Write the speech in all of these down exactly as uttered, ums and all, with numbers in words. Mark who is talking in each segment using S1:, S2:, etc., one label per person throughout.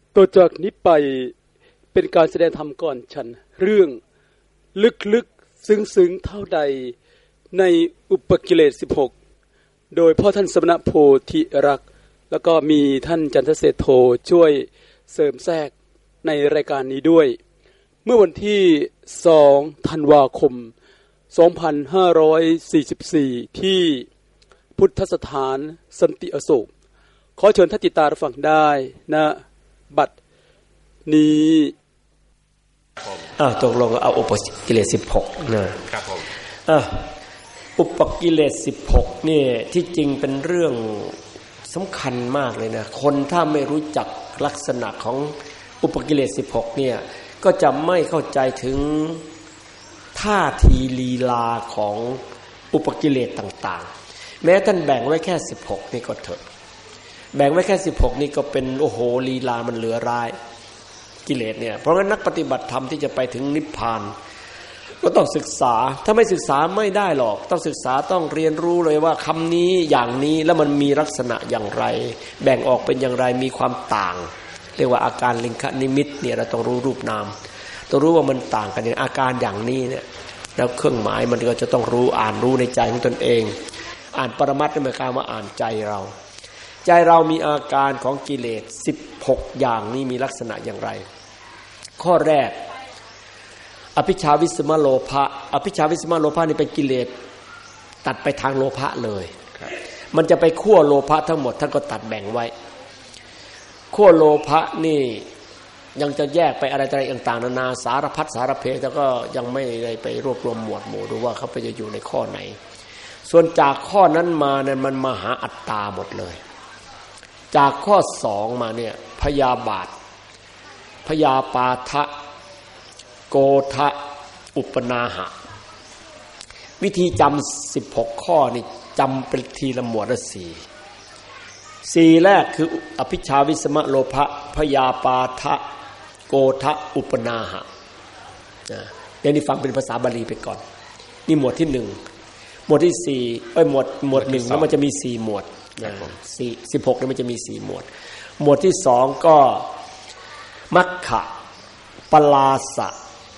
S1: ต่อจากนี้ไปเป็นการแสดงธรรมก่อนฉันเรื่องลึกๆซึ้งๆเท่าใดในอุปกิเลสสิบหกโดยพ่อท่านสมณโพธิรักษ์แล้วก็มีท่านจันทเศรษโธช่วยเสริมแทรกในรายการนี้ด้วยเมื่อวันที่สองธันวาคมสองพันห้าร้อยสี่สิบสี่ที่พุทธสถานสันติอโศกขอเชิญท่านติดตามรับฟังได้นะบัดนี้
S2: อ้าวตกลงเอาอุปกิเลสสิบหกนะครับผมอ่ะอุปกิเลสสิบหกนี่ที่จริงเป็นเรื่องสำคัญมากเลยนะคนถ้าไม่รู้จักลักษณะของอุปกิเลสสิบหกเนี่ยก็จะไม่เข้าใจถึงท่าทีลีลาของอุปกิเลสต่างๆแม้ท่านแบ่งไว้แค่สิบหกนี่ก็เถอะแบ่งไว้แค่สิบหกนี่ก็เป็นโอ้โหลีลามันเหลือร้ายกิเลสเนี่ยเพราะงั้นนักปฏิบัติธรรมที่จะไปถึงนิพพานก็ต้องศึกษาถ้าไม่ศึกษาไม่ได้หรอกต้องศึกษาต้องเรียนรู้เลยว่าคำนี้อย่างนี้แล้วมันมีลักษณะอย่างไรแบ่งออกเป็นอย่างไรมีความต่างเรียกว่าอาการลิงคนิมิตเนี่ยเราต้องรู้รูปนามต้องรู้ว่ามันต่างกันอย่างอาการอย่างนี้เนี่ยแล้วเครื่องหมายมันก็จะต้องรู้อ่านรู้ในใจของตนเองอ่านปรมัตถ์หมายความว่าอ่านใจเราใจเรามีอาการของกิเลสสิบหกอย่างนี้มีลักษณะอย่างไรข้อแรกอภิชาวิสมโลภะอภิชาวิสมโลภะนี่เป็นกิเลสตัดไปทางโลภะเลยมันจะไปขั้วโลภะทั้งหมดท่านก็ตัดแบ่งไว้ขั้วโลภะนี่ยังจะแยกไปอะไรต่างๆนานาสารพัดสารเพแต่ก็ยังไม่ได้ไปรวบรวมหมวดหมู่ดูว่าเขาไปจะอยู่ในข้อไหนส่วนจากข้อนั้นมาเนี่ยมันมาหาอัตตาหมดเลยจากข้อสองมาเนี่ยพยาบาทพยาปาทะโกทะอุปนาหะวิธีจำสิบหกข้อนี่จำเป็นทีละหมวดละสี่สี่แรกคืออภิชาวิสมโลภะพยาปาทะโกทะอุปนาหะนะอย่างนี้ฟังเป็นภาษาบาลีไปก่อนนี่หมวดที่หนึ่งหมวดที่สี่เอ้ยหมวดหมวดหนึ่งแล้วมันจะมีสี่หมวดนะสี่สิบหกเนี่ยมันจะมีสี่หมวดหมวดที่สองก็มัคคะปลาสะ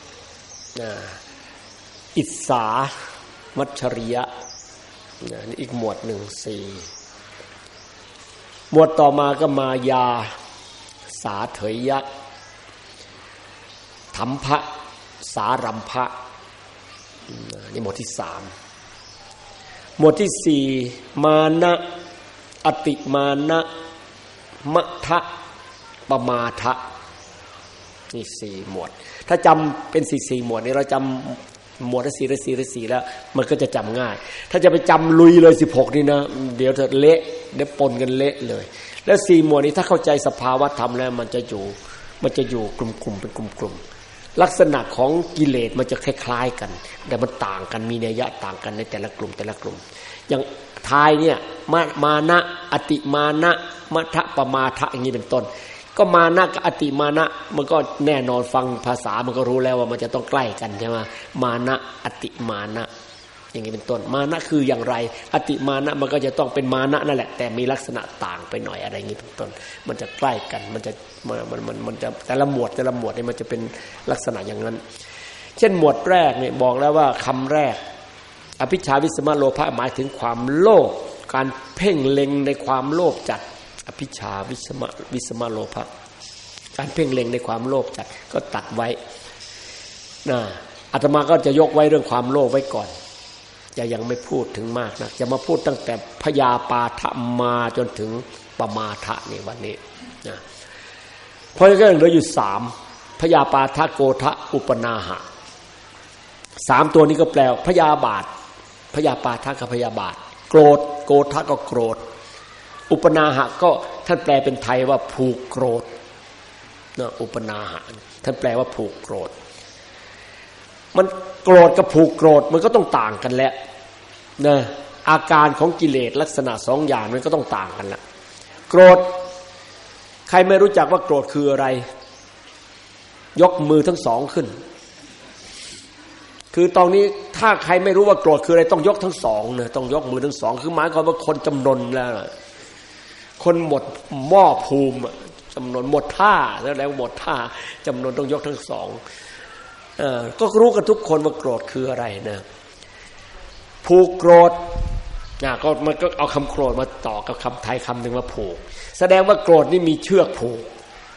S2: อิสามัชชริยะนี่อีกหมวดหนึ่งสี่หมวดต่อมาก็มายาสาเถยยะธัมภะสารัมภะนี่หมวดที่สามหมวดที่สี่มานะอติมานะมัทธะปมาทะนี่สี่หมวดถ้าจำเป็นสี่สี่หมวดนี้เราจำหมวดละสี่ละสี่ละสี่แล้วมันก็จะจำง่ายถ้าจะไปจำลุยเลยสิบหกนี่นะเดี๋ยวจะเละเดี๋ยวปนกันเละเลยแล้วสี่หมวดนี้ถ้าเข้าใจสภาวะธรรมแล้วมันจะอยู่มันจะอยู่กลุ่มๆเป็นกลุ่มๆลักษณะของกิเลสมันจะคล้ายๆกันแต่มันต่างกันมีนัยยะต่างกันในแต่ละกลุ่มแต่ละกลุ่มอย่างทายเนี่ยมามานะอติมานะมัทธะปมาทะอย่างนี้เป็นต้นก็มานะกับอติมานะมันก็แน่นอนฟังภาษามันก็รู้แล้วว่ามันจะต้องใกล้กันใช่ไหมมานะอติมานะอย่างนี้เป็นต้นมานะคืออย่างไรอติมานะมันก็จะต้องเป็นมานะนั่นแหละแต่มีลักษณะต่างไปหน่อยอะไรอย่างนี้เป็นต้นมันจะใกล้กันมันจะมันมันมันจะแต่ละหมวดแต่ละหมวดนี่มันจะเป็นลักษณะอย่างนั้นเช่นหมวดแรกเนี่ยบอกแล้วว่าคำแรกอภิชาวิสมโลภะหมายถึงความโลภการเพ่งเล็งในความโลภจัดอภิชาวิสมวิสมโลภะการเพ่งเล็งในความโลภจัดก็ตัดไว้นะอาตมาก็จะยกไว้เรื่องความโลภไว้ก่อนจะยังไม่พูดถึงมากนะจะมาพูดตั้งแต่พยาปาทะมาจนถึงปมาทะนี่วันนี้นะเพราะก็เหลืออยู่สามพยาปาทะโกทะอุปนาหะสามตัวนี้ก็แปลพยาบาทพยาปาทะกับพยาบาทโกรธโกทะก็โกรธอุปนาหะก็ท่านแปลเป็นไทยว่าผูกโกรธนะอุปนาหะท่านแปลว่าผูกโกรธมันโกรธกับผูกโกรธมันก็ต้องต่างกันแล้วนะอาการของกิเลสลักษณะสองอย่างมันก็ต้องต่างกันละโกรธใครไม่รู้จักว่าโกรธคืออะไรยกมือทั้งสองขึ้นคือตอนนี้ถ้าใครไม่รู้ว่าโกรธคืออะไรต้องยกทั้งสองนะต้องยกมือทั้งสองคือหมายความว่าคนจำนนแล้วคนหมดหม้อภูมิจำนวนหมดท่าแล้วแล้วหมดท่าจำนวนต้องยกทั้งสองเออก็รู้กันทุกคนว่าโกรธคืออะไรนะผูกโกรธนะก็มันก็เอาคำโกรธมาต่อกับคำไทยคำหนึ่งมาผูกแสดงว่าโกรธนี่มีเชือกผูก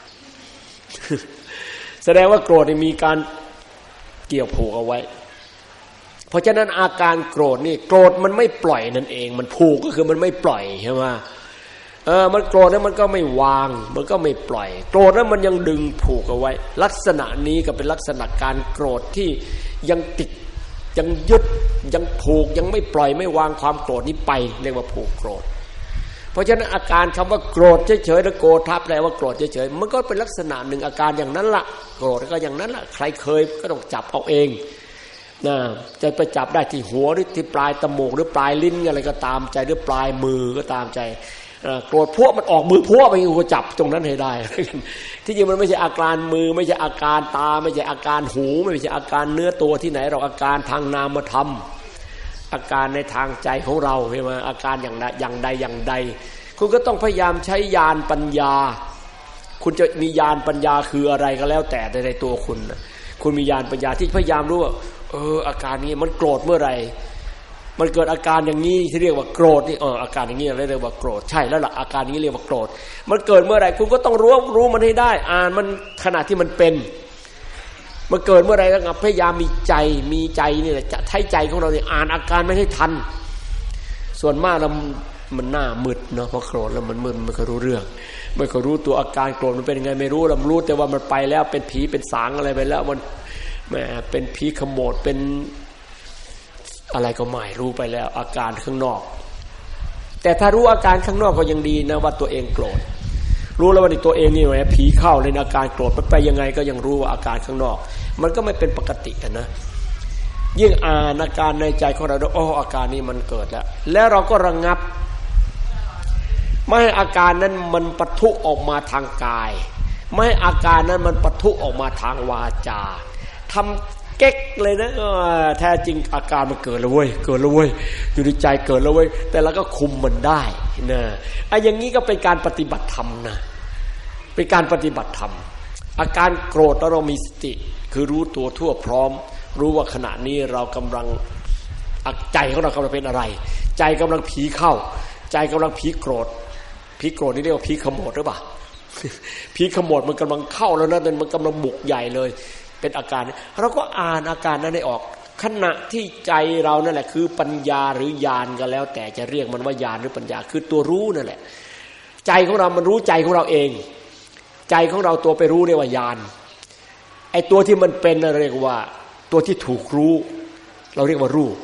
S2: แสดงว่าโกรธนี่มีการเกี่ยวผูกเอาไว้เพราะฉะนั้นอาการโกรธนี่โกรธมันไม่ปล่อยนั่นเองมันผูกก็คือมันไม่ปล่อยใช่ไหมเออมันโกรธแล้วมันก็ไม่วางมันก็ไม่ปล่อยโกรธแล้วมันยังดึงผูกเอาไว้ลักษณะนี้ก็เป็นลักษณะการโกรธที่ยังติดยังยึดยังผูกยังไม่ปล่อยไม่วางความโกรธนี้ไปเรียกว่าผูกโกรธเพราะฉะนั้นอาการคำว่าโกรธเฉยๆแล้วโกรธทับแปลว่าโกรธเฉยๆมันก็เป็นลักษณะหนึ่งอาการอย่างนั้นละโกรธก็อย่างนั้นละใครเคยก็ต้องจับเอาเองนะจะไปจับได้ที่หัวหรือที่ปลายตมูกหรือปลายลิ้นอะไรก็ตามใจหรือปลายมือก็ตามใจโกรธพวกมันออกมือพวกไปก็จับตรงนั้นให้ได้ที่จริงมันไม่ใช่อาการมือไม่ใช่อาการตาไม่ใช่อาการหูไม่ใช่อาการเนื้อตัวที่ไหนเราอาการทางนามธรรมอาการในทางใจของเราใช่ไหมอาการอย่างใดอย่างใดอย่างใดคุณก็ต้องพยายามใช้ญาณปัญญาคุณจะมีญาณปัญญาคืออะไรก็แล้วแต่ในตัวคุณคุณมีญาณปัญญาที่พยายามรู้ว่าเอออาการนี้มันโกรธเมื่อไหร่มันเกิดอาการอย่างนี้ที่เรียกว่าโกรธนี่เอออาการอย่างนี้เรียกว่าโกรธใช่แล้วล่ะอาการนี้เรียกว่าโกรธมันเกิดเมื่อไหร่คุณก็ต้องรู้รู้มันให้ได้อ่านมันขณะที่มันเป็นมันเกิดเมื่อไหร่ก็พยายามมีใจมีใจนี่แหละจะใช้ใจของเราเนี่ยอ่านอาการไม่ให้ทันส่วนมากเรามันหน้ามืดเนาะพอโกรธแล้วมันมึนไม่เคยรู้เรื่องไม่เคยรู้ตัวอาการโกรธมันเป็นยังไงไม่รู้เรารู้แต่ว่ามันไปแล้วเป็นผีเป็นสางอะไรไปแล้วมันแหมเป็นผีขโมดเป็นอะไรก็ไม่รู้ไปแล้วอาการข้างนอกแต่ถ้ารู้อาการข้างนอกก็ยังดีนะว่าตัวเองโกรธรู้แล้วว่าในตัวเองนี่แหมผีเข้าเลยอาการโกรธมันไปยังไงก็ยังรู้ว่าอาการข้างนอกมันก็ไม่เป็นปกตินะยิ่งอ่านอาการในใจของเราอ๋ออาการนี้มันเกิดแล้วแล้วเราก็ระงับไม่ให้อาการนั้นมันปะทุออกมาทางกายไม่ให้อาการนั้นมันปะทุออกมาทางวาจาทำเก๊กเลยนะแท้จริงอาการมันเกิดแล้วเว้ยเกิดแล้วเว้ยอยู่ในใจเกิดแล้วเว้ยแต่เราก็คุมมันได้นะไอ้อย่างนี้ก็เป็นการปฏิบัติธรรมนะเป็นการปฏิบัติธรรมอาการโกรธแล้วเรามีสติคือรู้ตัวทั่วพร้อมรู้ว่าขณะนี้เรากำลังใจของเรากำลังเป็นอะไรใจกำลังผีเข้าใจกำลังผีโกรธผีโกรธนี่เรียกว่าผีขโมดหรือเปล่าผีขโมดมันกำลังเข้าแล้วนะมันกำลังบุกใหญ่เลยเป็นอาการเราก็อ่านอาการนั้นให้ออกขณะที่ใจเรานั่นแหละคือปัญญาหรือญาณก็แล้วแต่จะเรียกมันว่าญาณหรือปัญญาคือตัวรู้นั่นแหละใจของเรามันรู้ใจของเราเองใจของเราตัวไปรู้เรียกว่าญาณไอ้ตัวที่มันเป็นเรียกว่าตัวที่ถูกรู้เราเรียกว่ารู้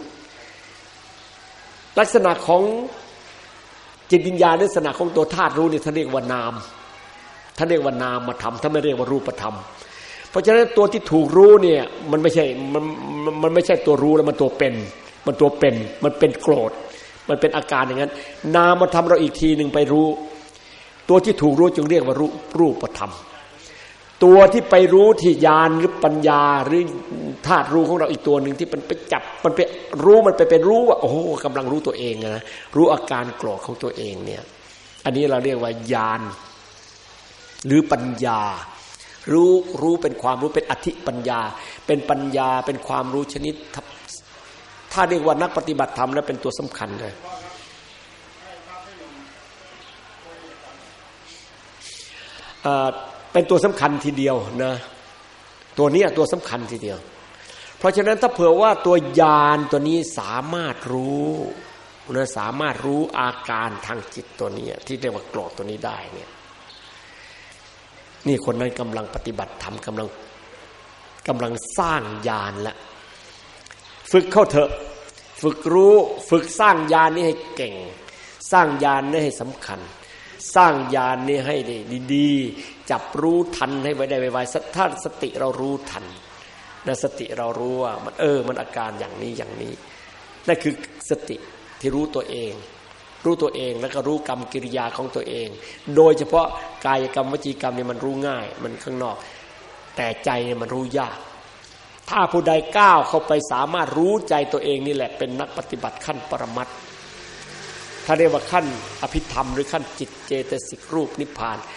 S2: ลักษณะของจิตวิญญาณลักษณะของตัวธาตุรู้นี่ท่านเรียกว่านามท่านเรียกว่านามธรรมท่านไม่เรียกว่ารูปธรรมเพราะฉะนั้นตัวที่ถูกรู้เนี่ยมันไม่ใช่มันมันไม่ใช่ตัวรู้แล้วมันตัวเป็นมันตัวเป็นมันเป็นโกรธมันเป็นอาการอย่างนั้นนามธรรมเราอีกทีนึงไปรู้ตัวที่ถูกรู้จึงเรียกว่ารูปรูปธรรมตัวที่ไปรู้ที่ญาณหรือปัญญาหรือธาตุรู้ของเราอีกตัวนึงที่มันไปจับมันไปรู้มันไปเป็นรู้ว่าโอ้โหกำลังรู้ตัวเองนะรู้อาการโกรธของตัวเองเนี่ยอันนี้เราเรียกว่าญาณหรือปัญญารู้รู้เป็นความรู้เป็นอธิปัญญาเป็นปัญญาเป็นความรู้ชนิดถ้าเรียกว่านักปฏิบัติธรรมแล้วเป็นตัวสำคัญเลยเป็นตัวสำคัญทีเดียวนะตัวนี้ตัวสำคัญทีเดียวเพราะฉะนั้นถ้าเผื่อว่าตัวญาณตัวนี้สามารถรู้นะสามารถรู้อาการทางจิตตัวนี้ที่เรียกว่าโกรธตัวนี้ได้เนี่ยนี่คนนั้นกำลังปฏิบัติธรรมกำลังกำลังสร้างญาณละฝึกเข้าเถอะฝึกรู้ฝึกสร้างญาณนี้ให้เก่งสร้างญาณนี้ให้สำคัญสร้างญาณนี้ให้ได้ดีๆจับรู้ทันให้ไว้ได้ไวๆถ้าสติเรารู้ทันนะสติเรารู้ว่ามันเออมันอาการอย่างนี้อย่างนี้นั่นคือสติที่รู้ตัวเองรู้ตัวเองแล้วก็รู้กรรมกิริยาของตัวเองโดยเฉพาะกายกรรมวจีกรรมนี่มันรู้ง่ายมันข้างนอกแต่ใจเนี่ยมันรู้ยากถ้าผู้ใดก้าวเข้าไปสามารถรู้ใจตัวเองนี่แหละเป็นนักปฏิบัติขั้นปรมัตถ์ถ้าเรียกว่าขั้นอภิธรรมหรือขั้นจิตเจตสิกรูปนิพพาน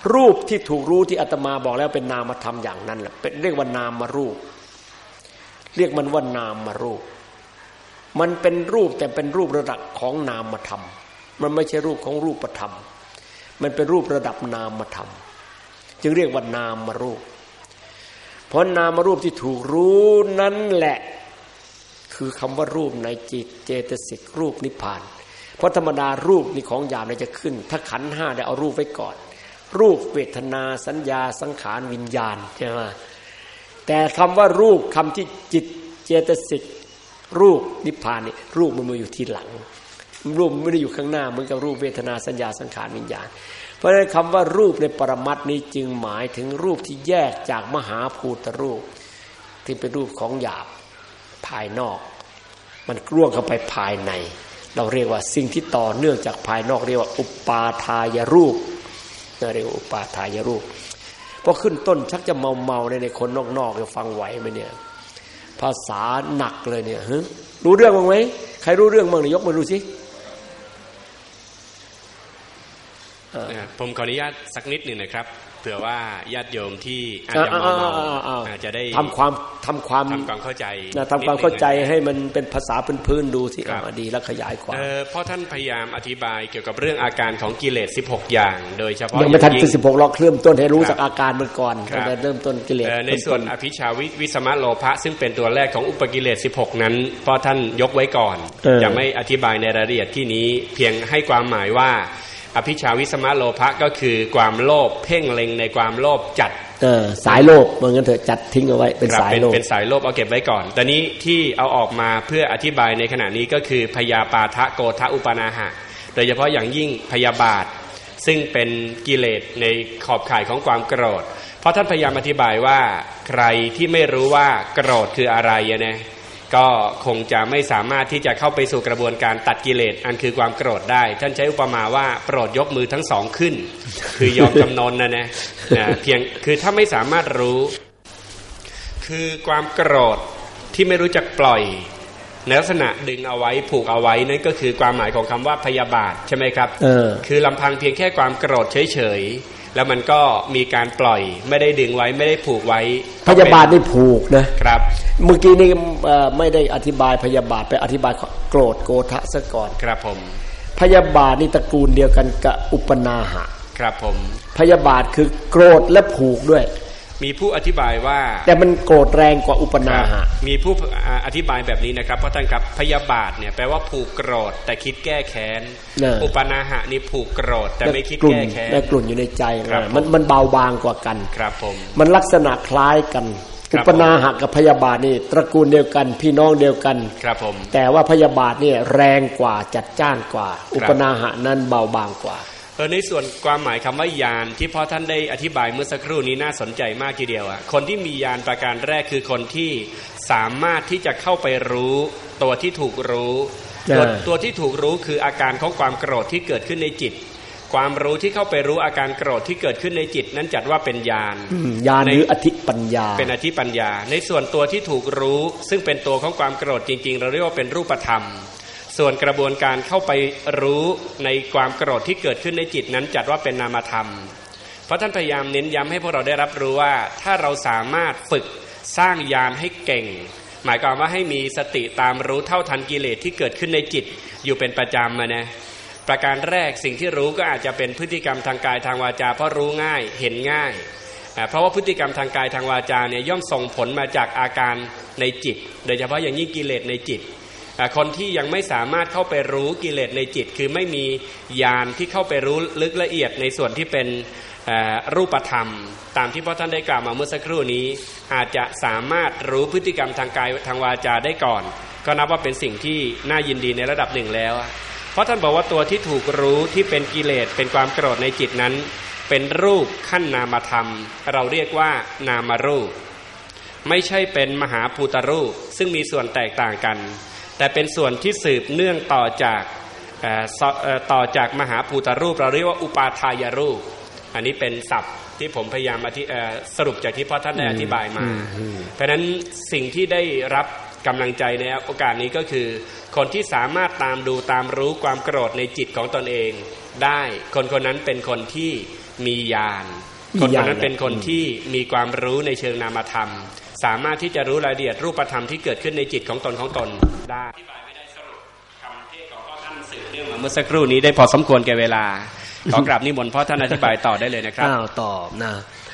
S2: รูปที่ถูกรู้ที่อาตมาบอกแล้วเป็นนามธรรมอย่างนั้นแหละเป็นเรียกว่านามรูปเรียกมันว่านามรูปมันเป็นรูปแต่เป็นรูประดับของนามธรรมมันไม่ใช่รูปของรูปธรรมมันเป็นรูประดับนามธรรมจึงเรียกว่านามรูปเพราะนามรูปที่ถูกรู้นั้นแหละคือคำว่ารูปในจิตเจตสิกรูปนิพพานเพราะธรรมดารูปนี่ของหยาบเนี่ยจะขึ้นถ้าขันธ์ห้าได้เอารูปไว้ก่อนรูปเวทนาสัญญาสังขารวิญญาณใช่ไหมแต่คำว่ารูปคำที่จิตเจตสิกรูปนิพพานนี่รูปมันมาอยู่ทีหลังรูปไม่ได้อยู่ข้างหน้าเหมือนกับรูปเวทนาสัญญาสังขารวิญญาณเพราะฉะนั้นคำว่ารูปในปรมัตถ์นี้จึงหมายถึงรูปที่แยกจากมหาภูตรูปที่เป็นรูปของหยาบภายนอกมันกล่วงเข้าไปภายในเราเรียกว่าสิ่งที่ต่อเนื่องจากภายนอกเรียกว่าอุปาทายรูปเรียกว่าอุปาทายรูปพอขึ้นต้นชักจะเมาเมาในคนนอกๆจะฟังไหวไหมเนี่ยภาษาหนักเลยเนี่ยฮะรู้เรื่องบ้างไหมใครรู้เรื่องบ้างเนี่ยยกมือดูสิ
S3: ผมขออนุญาตสักนิดหนึ่งนะครับเผื่อว่าญาติโยมที่อาจจะเมาๆอาจจะได้
S2: ทำความทำความ
S3: ทำความเข้าใจ
S2: ทำความเข้าใจให้มันเป็นภาษาพื้นๆดูที่ดีแล้วขยายความ
S3: เพราะท่านพยายามอธิบายเกี่ยวกับเรื่องอาการของกิเลสสิบหกอย่างโดยเฉพาะ
S2: ยังไม่ทันถึงสิบหกเราเริ่มต้นให้รู้จากอาการมันก่อนเริ่มต้นกิเลส
S3: ในส่วนอภิชาวิสมะโลภะซึ่งเป็นตัวแรกของอุปกิเลสสิบหกนั้นเพราะท่านยกไว้ก่อนจะไม่อธิบายในรายละเอียดที่นี้เพียงให้ความหมายว่าอภิชาวิสมะโลภะก็คือความโลภเพ่งเล็งในความโลภจัด
S2: เออสายโลภเหมือนกันเถอะจัดทิ้งเอาไว้เป็นสายโลภ
S3: เป็นสายโลภเอาเก็บไว้ก่อนแต่นี้ที่เอาออกมาเพื่ออธิบายในขณะนี้ก็คือพยาปาทะโกทะอุปนาหะโดยเฉพาะอย่างยิ่งพยาบาทซึ่งเป็นกิเลสในขอบข่ายของความโกรธเพราะท่านพยายามอธิบายว่าใครที่ไม่รู้ว่าโกรธคืออะไรนะก็คงจะไม่สามารถที่จะเข้าไปสู่กระบวนการตัดกิเลสอันคือความโกรธได้ท่านใช้อุปมาว่าโปรดยกมือทั้งสองขึ้นคือยอมจำนนนะนะเพียงคือถ้าไม่สามารถรู้คือความโกรธที่ไม่รู้จักปล่อยในลักษณะดึงเอาไว้ผูกเอาไว้นั่นก็คือความหมายของคำว่าพยาบาทใช่ไหมครับเออคือลำพังเพียงแค่ความโกรธเฉยๆแล้วมันก็มีการปล่อยไม่ได้ดึงไว้ไม่ได้ผูกไว้
S2: พยาบาทนี่ผูกนะครับเมื่อกี้นี่ไม่ได้อธิบายพยาบาทไปอธิบายโกรธโกทะซะก่อน
S3: ครับผม
S2: พยาบาทนี่ตระกูลเดียวกันกับอุปนาหะ
S3: ครับผม
S2: พยาบาทคือโกรธและผูกด้วย
S3: มีผู้อธิบายว่า
S2: แต่มันโกรธแรงกว่าอุปนาหะ
S3: มีผู้อธิบายแบบนี้นะครับเพราะท่านครับพยาบาทเนี่ยแปลว่าผูกโกรธแต่คิดแก้แค้นอุปนาหะนี่ผูกโกรธแต่ไม่คิดแก้แค้น
S2: แต่กลุ่นอยู่ในใจมันมันเบาบางกว่ากัน
S3: ครับผม
S2: มันลักษณะคล้ายกันอุปนาหะกับพยาบาทนี่ตระกูลเดียวกันพี่น้องเดียวกัน
S3: ครับผม
S2: แต่ว่าพยาบาทนี่แรงกว่าจัดจ้านกว่าอุปนาหะนั้นเบาบางกว่า
S3: เออในส่วนความหมายคำว่าญาณที่พ่อท่านได้อธิบายเมื่อสักครู่นี้น่าสนใจมากทีเดียวอ่ะคนที่มีญาณประการแรกคือคนที่สามารถที่จะเข้าไปรู้ตัวที่ถูกรู้ตัวตัวที่ถูกรู้คืออาการของความโกรธที่เกิดขึ้นในจิตความรู้ที่เข้าไปรู้อาการโกรธที่เกิดขึ้นในจิตนั้นจัดว่าเป็นญาณ
S2: ญาณหรืออธิปัญญา
S3: เป็นอธิปัญญาในส่วนตัวที่ถูกรู้ซึ่งเป็นตัวของความโกรธจริงๆเราเรียกว่าเป็นรูปธรรมส่วนกระบวนการเข้าไปรู้ในความโกรธที่เกิดขึ้นในจิตนั้นจัดว่าเป็นนามธรรมเพราะท่านพยายามเน้นย้ำให้พวกเราได้รับรู้ว่าถ้าเราสามารถฝึกสร้างญาณให้เก่งหมายความว่าให้มีสติตามรู้เท่าทันกิเลสที่เกิดขึ้นในจิตอยู่เป็นประจำนะนะประการแรกสิ่งที่รู้ก็อาจจะเป็นพฤติกรรมทางกายทางวาจาเพราะรู้ง่ายเห็นง่ายเพราะว่าพฤติกรรมทางกายทางวาจาเนี่ยย่อมส่งผลมาจากอาการในจิตโดยเฉพาะอย่างยิ่งกิเลสในจิตคนที่ยังไม่สามารถเข้าไปรู้กิเลสในจิตคือไม่มีญาณที่เข้าไปรู้ลึกละเอียดในส่วนที่เป็นรูปธรรมตามที่พ่อท่านได้กล่าวมาเมื่อสักครู่นี้อาจจะสามารถรู้พฤติกรรมทางกายทางวาจาได้ก่อนก็นับว่าเป็นสิ่งที่น่ายินดีในระดับหนึ่งแล้วเพราะท่านบอกว่าตัวที่ถูกรู้ที่เป็นกิเลสเป็นความโกรธในจิตนั้นเป็นรูปขั้นนามธรรมเราเรียกว่านามรูปไม่ใช่เป็นมหาภูตรูปซึ่งมีส่วนแตกต่างกันแต่เป็นส่วนที่สืบเนื่องต่อจากต่อจากมหาภูตรูปเราเรียกว่าอุปาทายรูปอันนี้เป็นศัพท์ที่ผมพยายามสรุปจากที่พ่อท่านได้อธิบายมาเพราะฉะนั้นสิ่งที่ได้รับกำลังใจในโอกาสนี้ก็คือคนที่สามารถตามดูตามรู้ความโกรธในจิตของตนเองได้คนคนนั้นเป็นคนที่มีญาณคนคนนั้นเป็นคนที่มีความรู้ในเชิงนามธรรมสามารถที่จะรู้รายละเอียดรูปธรรมที่เกิดขึ้นในจิตของตนของตนได้อธิบายไม่ได้สรุปคำเทศของพ่อท่านสืบเนื่องมาเมื่อสักครู่นี้ได้พอสมควรแก่เวลาขอกราบนิมนต์พ่อท่านอธิบายต่อได้เลยนะครับ
S2: อ้าวตอบนะ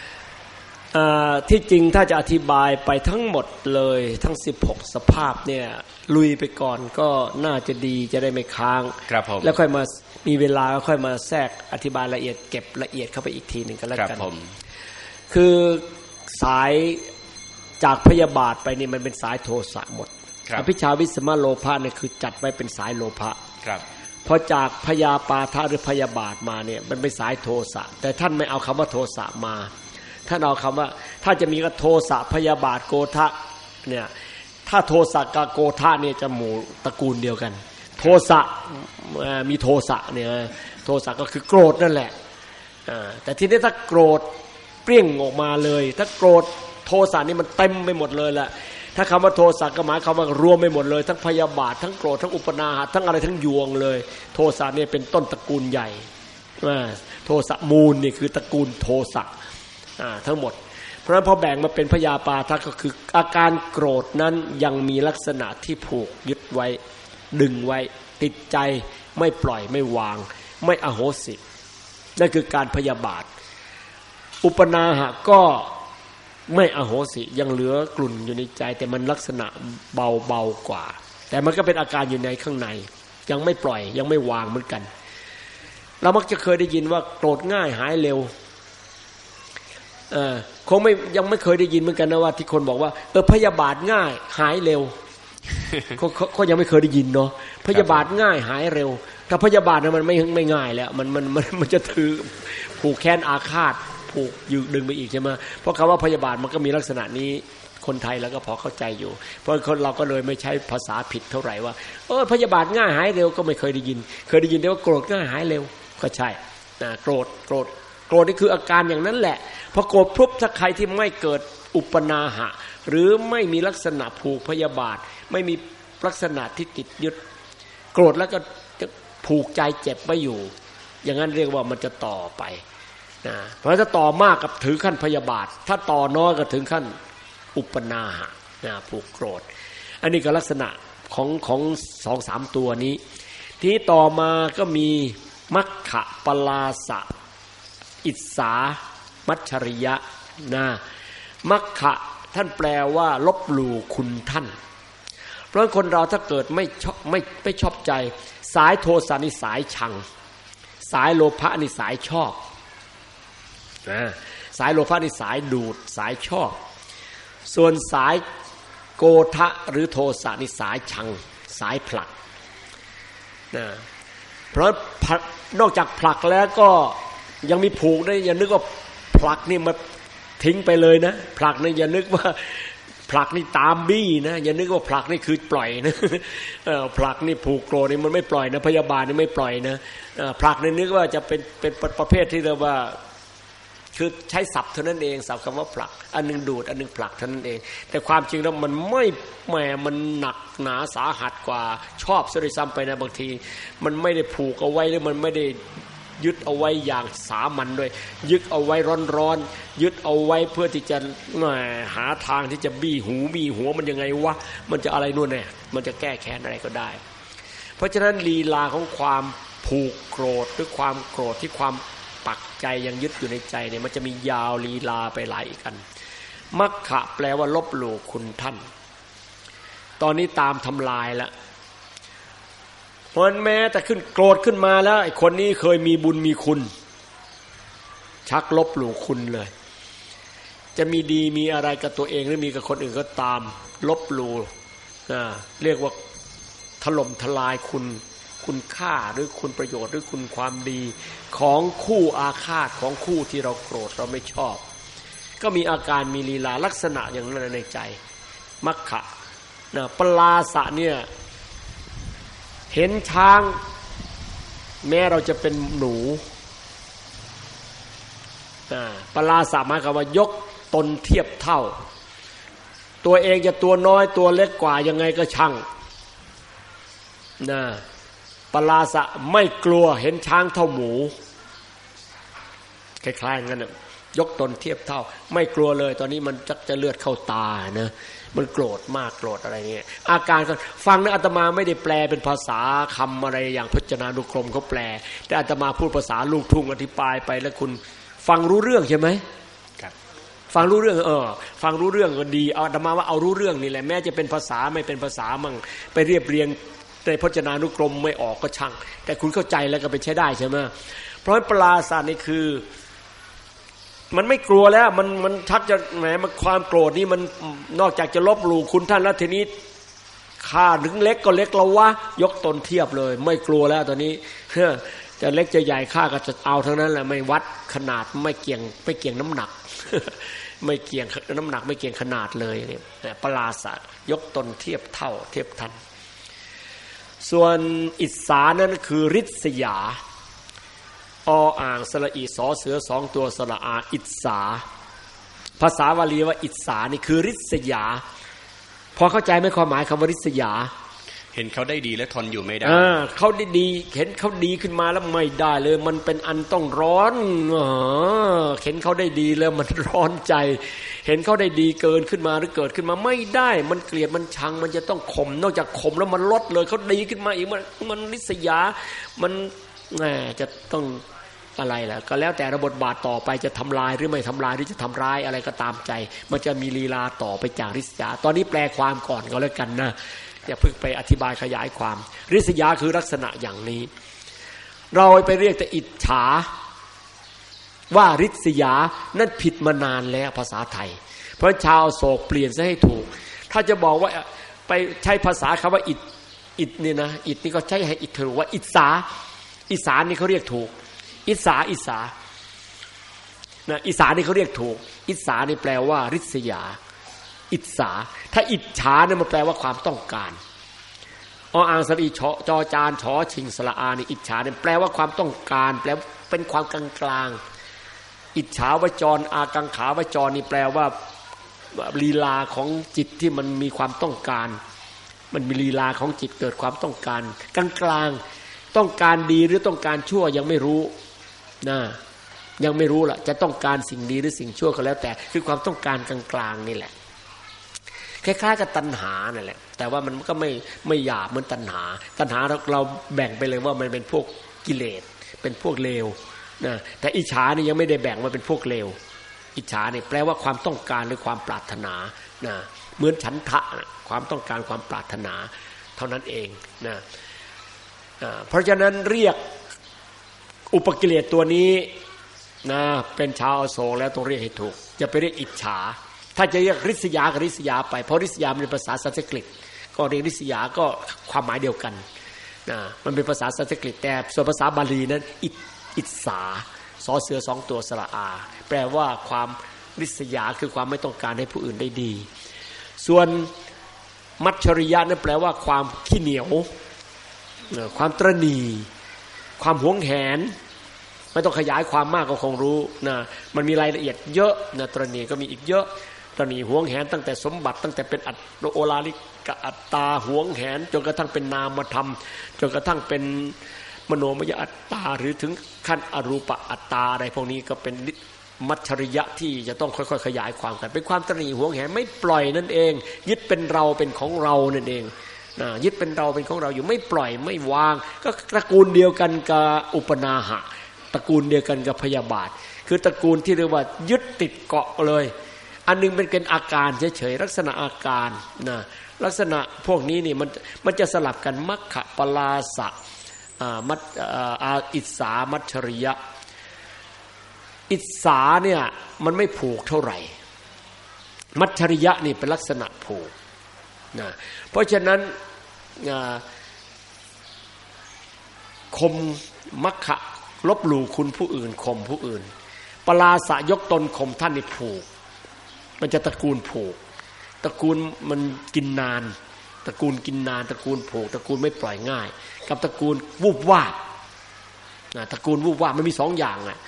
S2: ที่จริงถ้าจะอธิบายไปทั้งหมดเลยทั้งสิบหกสภาพเนี่ยลุยไปก่อนก็น่าจะดีจะได้ไม่ค้าง
S3: ครับผม
S2: แล้วค่อยมามีเวลาก็ค่อยมาแทรกอธิบายละเอียดเก็บละเอียดเข้าไปอีกทีหนึ่งก็แล้วกันครับผมคือสายจากพยาบาทไปนี่มันเป็นสายโทสะหมดอภิชฌาวิสมะโลภะเนี่ยคือจัดไว้เป็นสายโลภะ
S3: ครับ
S2: พอจากพยาปาทะหรือพยาบาทมาเนี่ยมันเป็นสายโทสะแต่ท่านไม่เอาคำว่าโทสะมาท่านเอาคำว่าถ้าจะมีก็โทสะพยาบาทโกทะเนี่ยถ้าโทสะกับโกทะเนี่ยจะหมู่ตระกูลเดียวกันโทสะมีโทสะเนี่ยโทสะก็คือโกรธนั่นแหละแต่ทีนี้ถ้าโกรธเปรี้ยงออกมาเลยถ้าโกรธโทสะนี่มันเต็มไปหมดเลยแหละถ้าคำว่าโทสะก็หมายความว่ารวมไปหมดเลยทั้งพยาบาททั้งโกรธทั้งอุปนาหะทั้งอะไรทั้งยวงเลยโทสะเนี่ยเป็นต้นตระกูลใหญ่โทสะมูลนี่คือตระกูลโทสะทั้งหมดเพราะฉะนั้นพอแบ่งมาเป็นพยาปาทะก็คืออาการโกรธนั้นยังมีลักษณะที่ผูกยึดไว้ดึงไว้ติดใจไม่ปล่อยไม่วางไม่อโหสินั่นคือการพยาบาทอุปนาหะก็ไม่อโหสิยังเหลือกลุ่นอยู่ในใจแต่มันลักษณะเบาเบากว่าแต่มันก็เป็นอาการอยู่ในข้างในยังไม่ปล่อยยังไม่วางเหมือนกันเรามักจะเคยได้ยินว่าโกรธง่ายหายเร็วเออคงไม่ยังไม่เคยได้ยินเหมือนกันนะว่าที่คนบอกว่าเออพยาบาทง่ายหายเร็วเขาเขายังไม่เคยได้ยินเนาะพยาบาทง่ายหายเร็วถ้าพยาบาทนะมันไม่ไม่ง่ายแล้วมันมันมันมันจะถือผูกแค้นอาฆาตผูกยึดดึงไปอีกใช่ไหมเพราะคำว่าพยาบาทมันก็มีลักษณะนี้คนไทยแล้วก็พอเข้าใจอยู่เพราะคนเราก็เลยไม่ใช้ภาษาผิดเท่าไหร่ว่าเออพยาบาทง่ายหายเร็วก็ไม่เคยได้ยินเคยได้ยินแต่ว่าโกรธง่ายหายเร็วก็ใช่นะโกรธโกรธโกรธนี่คืออาการอย่างนั้นแหละพอโกรธปุ๊บถ้าใครที่ไม่เกิดอุปนาหะหรือไม่มีลักษณะผูกพยาบาทไม่มีลักษณะที่ติดยึดโกรธแล้วก็ผูกใจเจ็บไว้อยู่อย่างนั้นเรียกว่ามันจะต่อไปนะเพราะถ้าต่อมากกับถือขั้นพยาบาทถ้าต่อน้อยก็ถึงขั้นอุปนาหะนะผูกโกรธอันนี้ก็ลักษณะของของสองสามตัวนี้ทีนี้ต่อมาก็มีมัคคะปลาสะอิสามัชชริยะนะมัคคะท่านแปลว่าลบหลู่คุณท่านเพราะคนเราถ้าเกิดไม่ชอบไม่ไม่ชอบใจสายโทสะนี่สายชังสายโลภะนี่สายชอบนะสายโลภะนี่สายดูดสายชอบส่วนสายโกทะหรือโทสะนี่สายชังสายผลักนะเพราะนอกจากผลักแล้วก็ยังมีผูกได้อย่านึกว่าผลักนี่มาทิ้งไปเลยนะผลักนี่อย่านึกว่าผลักนี่ตามบี้นะอย่านึกว่าผลักนี่คือปล่อยนะเออผลักนี่ผูกโกรธนี่มันไม่ปล่อยนะพยาบาทนี่ไม่ปล่อยนะเออผลักนี่นึกว่าจะเป็นเป็นประเภทที่เรียกว่าคือใช้ศัพท์เท่านั้นเองศัพท์คำว่าผลักอันนึงดูดอันนึงผลักเท่านั้นเองแต่ความจริงแล้วมันไม่แหมมันหนักหนาสาหัสกว่าชอบซะด้วยซ้ำไปนะบางทีมันไม่ได้ผูกเอาไว้หรือมันไม่ได้ยึดเอาไว้อย่างสามัญด้วยยึดเอาไว้ร้อนๆยึดเอาไว้เพื่อที่จะหาทางที่จะบี้หูบี้หัวมันยังไงวะมันจะอะไรนู่นเนี่ยมันจะแก้แค้นอะไรก็ได้เพราะฉะนั้นลีลาของความผูกโกรธหรือความโกรธที่ความปักใจยังยึดอยู่ในใจเนี่ยมันจะมียาวลีลาไปหลายอีกกันมัคคะแปลว่าลบหลู่คุณท่านตอนนี้ตามทำลายแล้วเพราะแม้แต่ขึ้นโกรธขึ้นมาแล้วไอ้คนนี้เคยมีบุญมีคุณชักลบหลู่คุณเลยจะมีดีมีอะไรกับตัวเองหรือมีกับคนอื่นก็ตามลบหลู่อ่าเรียกว่าถล่มทลายคุณคุณค่าหรือคุณประโยชน์หรือคุณความดีของคู่อาฆาตของคู่ที่เราโกรธเราไม่ชอบก็มีอาการมีลีลาลักษณะอย่างนั้นในใจมัคคะนะปลาสะเนี่ยเห็นช้างแม้เราจะเป็นหนูปลาสะหมายความว่ายกตนเทียบเท่าตัวเองจะตัวน้อยตัวเล็กกว่ายังไงก็ช่างนะปลาสะไม่กลัวเห็นช้างเท่าหมูคล้ายๆงั้นน่ะยกตนเทียบเท่าไม่กลัวเลยตอนนี้มันจักจะเลือดเข้าตานะมันโกรธมากโกรธอะไรเงี้ยอาการก็ฟังนะอาตมาไม่ได้แปลเป็นภาษาคำอะไรอย่างพจนานุกรมเขาแปลแต่อาตมาพูดภาษาลูกทุ่งอธิบายไปแล้วคุณฟังรู้เรื่องใช่ไหมครับฟังรู้เรื่องเออฟังรู้เรื่องก็ดีอาตมาว่าเอารู้เรื่องนี่แหละแม้จะเป็นภาษาไม่เป็นภาษามั่งไปเรียบเรียงในพจนานุกรมไม่ออกก็ช่างแต่คุณเข้าใจแล้วก็ไปใช้ได้ใช่ไหมเพราะปราศาสตร์นี่คือมันไม่กลัวแล้วมันมันชักจะแหมมันความโกรธนี่มันนอกจากจะลบหลู่คุณท่านแล้วทีนี้ข้าถึงเล็กก็เล็กแล้ววะยกตนเทียบเลยไม่กลัวแล้วตอนนี้จะเล็กจะใหญ่ข้าก็จะเอาทั้งนั้นแหละไม่วัดขนาดไม่เกี่ยงไม่เกี่ยงน้ำหนักไม่เกี่ยงน้ำหนักไม่เกี่ยงขนาดเลยเนี่ยปราศาสตร์ยกตนเทียบเท่าเทียบทันส่วนอิสานั้นคือริษยาออ่างสระอีสอเสือสองตัวสระอาอิสาภาษาบาลีว่าอิสานี่คือริษยาพอเข้าใจไหมความหมายคำว่าริษยา
S3: เห็นเขาได้ดีและทนอยู่ไม่ได้
S2: อ่าเขาได้ดีเห็นเขาดีขึ้นมาแล้วไม่ได้เลยมันเป็นอันต้องร้อนอ๋อเห็นเขาได้ดีแล้วมันร้อนใจเห็นเขาได้ดีเกินขึ้นมาหรือเกิดขึ้นมาไม่ได้มันเกลียดมันชังมันจะต้องข่มนอกจากข่มแล้วมันลดเลยเขาดีขึ้นมาอีกมันมันริษยามันแหมจะต้องอะไรล่ะก็แล้วแต่ระบบบาทต่อไปจะทำลายหรือไม่ทำลายหรือจะทำร้ายอะไรก็ตามใจมันจะมีลีลาต่อไปจากริษยาตอนนี้แปลความก่อนก็แล้วกันนะอย่าเพิ่งไปอธิบายขยายความริษยาคือลักษณะอย่างนี้เราไปเรียกแต่อิจฉาว่าริษยานั่นผิดมานานแล้วภาษาไทยเพราะชาวโศกเปลี่ยนซะให้ถูกถ้าจะบอกว่าไปใช้ภาษาคำว่าอิจอิจนี่นะอิจนี่ก็ใช้ให้อิจถูกว่าอิสาอิสานี่เขาเรียกถูกอิสาอิสานะอิสานี่เขาเรียกถูกอิสานี่แปลว่าริษยาอิสาถ้าอิจฉาเนี่ยมันแปลว่าความต้องการออ่างสระอีชอจอจานชอชิงสระอานี่อิจฉาเนี่ยแปลว่าความต้องการแปลเป็นความกลางกลางอิจฉาวจรอากังขาวจรนี่แปลว่าลีลาของจิตที่มันมีความต้องการมันมีลีลาของจิตเกิดความต้องการกลางกลางต้องการดีหรือต้องการชั่วยังไม่รู้นะยังไม่รู้ล่ะจะต้องการสิ่งดีหรือสิ่งชั่วก็แล้วแต่คือความต้องการกลางๆนี่แหละคล้ายๆกับตัณหานั่นแหละแต่ว่ามันก็ไม่ไม่หยาบเหมือนตัณหาตัณหาเราเราแบ่งไปเลยว่ามันเป็นพวกกิเลสเป็นพวกเลวนะแต่อิจฉานี่ยังไม่ได้แบ่งว่าเป็นพวกเลวอิจฉาเนี่ยแปลว่าความต้องการหรือความปรารถนานะเหมือนฉันทะนะความต้องการความปรารถนาเท่านั้นเองนะเพราะฉะนั้นเรียกอุปกิเลสตัวนี้นะเป็นชาวอโศกแล้วต้องเรียกให้ถูกอย่าไปเรียกอิจฉาถ้าจะเรียกริษยากับริษยาไปเพราะริษยาเป็นภาษาสันสกฤตก็เรียกริษยาก็ความหมายเดียวกันนะมันเป็นภาษาสันสกฤตแต่ส่วนภาษาบาลีนั้นอิอิสาสอเสือสองตัวสระอาแปลว่าความริษยาคือความไม่ต้องการให้ผู้อื่นได้ดีส่วนมัจฉริยะนั้นแปลว่าความขี้เหนียวความตระหนี่ความหวงแหนไม่ต้องขยายความมากก็คงรู้นะมันมีรายละเอียดเยอะนะตระหนี่ก็มีอีกเยอะตระหนี่หวงแหนตั้งแต่สมบัติตั้งแต่เป็นอัตโอลาลิกะอัตตาหวงแหนจนกระทั่งเป็นนามธรรมจนกระทั่งเป็นมโนมยอัตตาหรือถึงขั้นอรูปอัตตาอะไรพวกนี้ก็เป็นมัจฉริยะที่จะต้องค่อยๆขยายความกันเป็นความตระหนี่หวงแหนไม่ปล่อยนั่นเองยึดเป็นเราเป็นของเรานั่นเองนะยึดเป็นเราเป็นของเราอยู่ไม่ปล่อยไม่วางก็ตระกูลเดียวกันกับอุปนาหะตระกูลเดียวกันกับพยาบาทคือตระกูลที่เรียกว่ายึดติดเกาะเลยอันนึงเป็นเป็นอาการเฉยๆลักษณะอาการนะลักษณะพวกนี้นี่มันมันจะสลับกันมัคคะปลาสะมัจอาอิสามัจฉริยะอิสาเนี่ยมันไม่ผูกเท่าไหร่มัจฉริยะนี่เป็นลักษณะผูกนะเพราะฉะนั้นคมมัคคะลบหลู่คุณผู้อื่นข่มผู้อื่นปลาสะยกตนข่มท่านนี่ผูกมันจะตระกูลผูกตระกูลมันกินนานตระกูลกินนานตระกูลผูกตระกูลไม่ปล่อยง่ายกับตระกูลวูบวาบนะตระกูลวูบวาบมันมีสองอย่างอ่ะ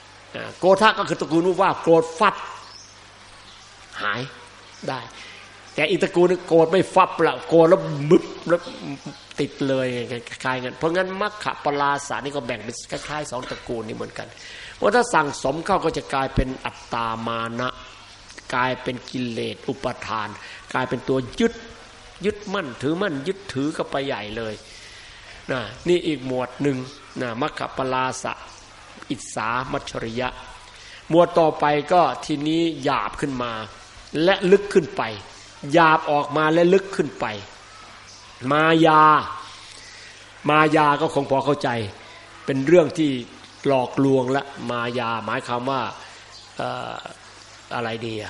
S2: โกฏะก็คือตระกูลวูบวาบโกรธฟัดหายได้แต่อีกตระกูลนึงโกรธไม่ฟับละโกรธแล้วมึบแล้วติดเลยคล้ายๆกันเพราะงั้นมัคคะปราสานี่ก็แบ่งเป็นคล้ายๆสองตระกูลนี่เหมือนกันเพราะถ้าสั่งสมเข้าก็จะกลายเป็นอัตตามานะกลายเป็นกิเลสอุปทานกลายเป็นตัวยึดยึดมั่นถือมั่นยึดถือก็ไปใหญ่เลยนะนี่อีกหมวดหนึ่งนะมัคคะปราสะอิสสามัชฌริยะหมวดต่อไปก็ทีนี้หยาบขึ้นมาและลึกขึ้นไปหยาบออกมาและลึกขึ้นไปมายามายาก็คงพอเข้าใจเป็นเรื่องที่หลอกลวงและมายาหมายความว่าเอ่ออะไรดีอะ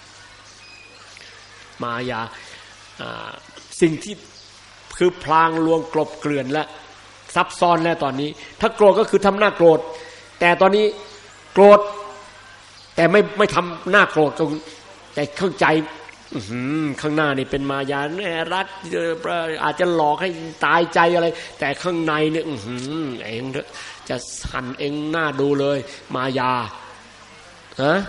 S2: มายาสิ่งที่คือพลางลวงกลบเกลื่อนและซับซ้อนแล้วตอนนี้ถ้าโกรธก็คือทำหน้าโกรธแต่ตอนนี้โกรธแต่ไม่ไม่ทำหน้าโกรธก็แต่เข้าใจข้างหน้านี่เป็นมายาแน่รักอาจจะหลอกให้ตายใจอะไรแต่ข้างในเนี่ยเองจะสั่นเองหน้าดูเลยมายาฮะ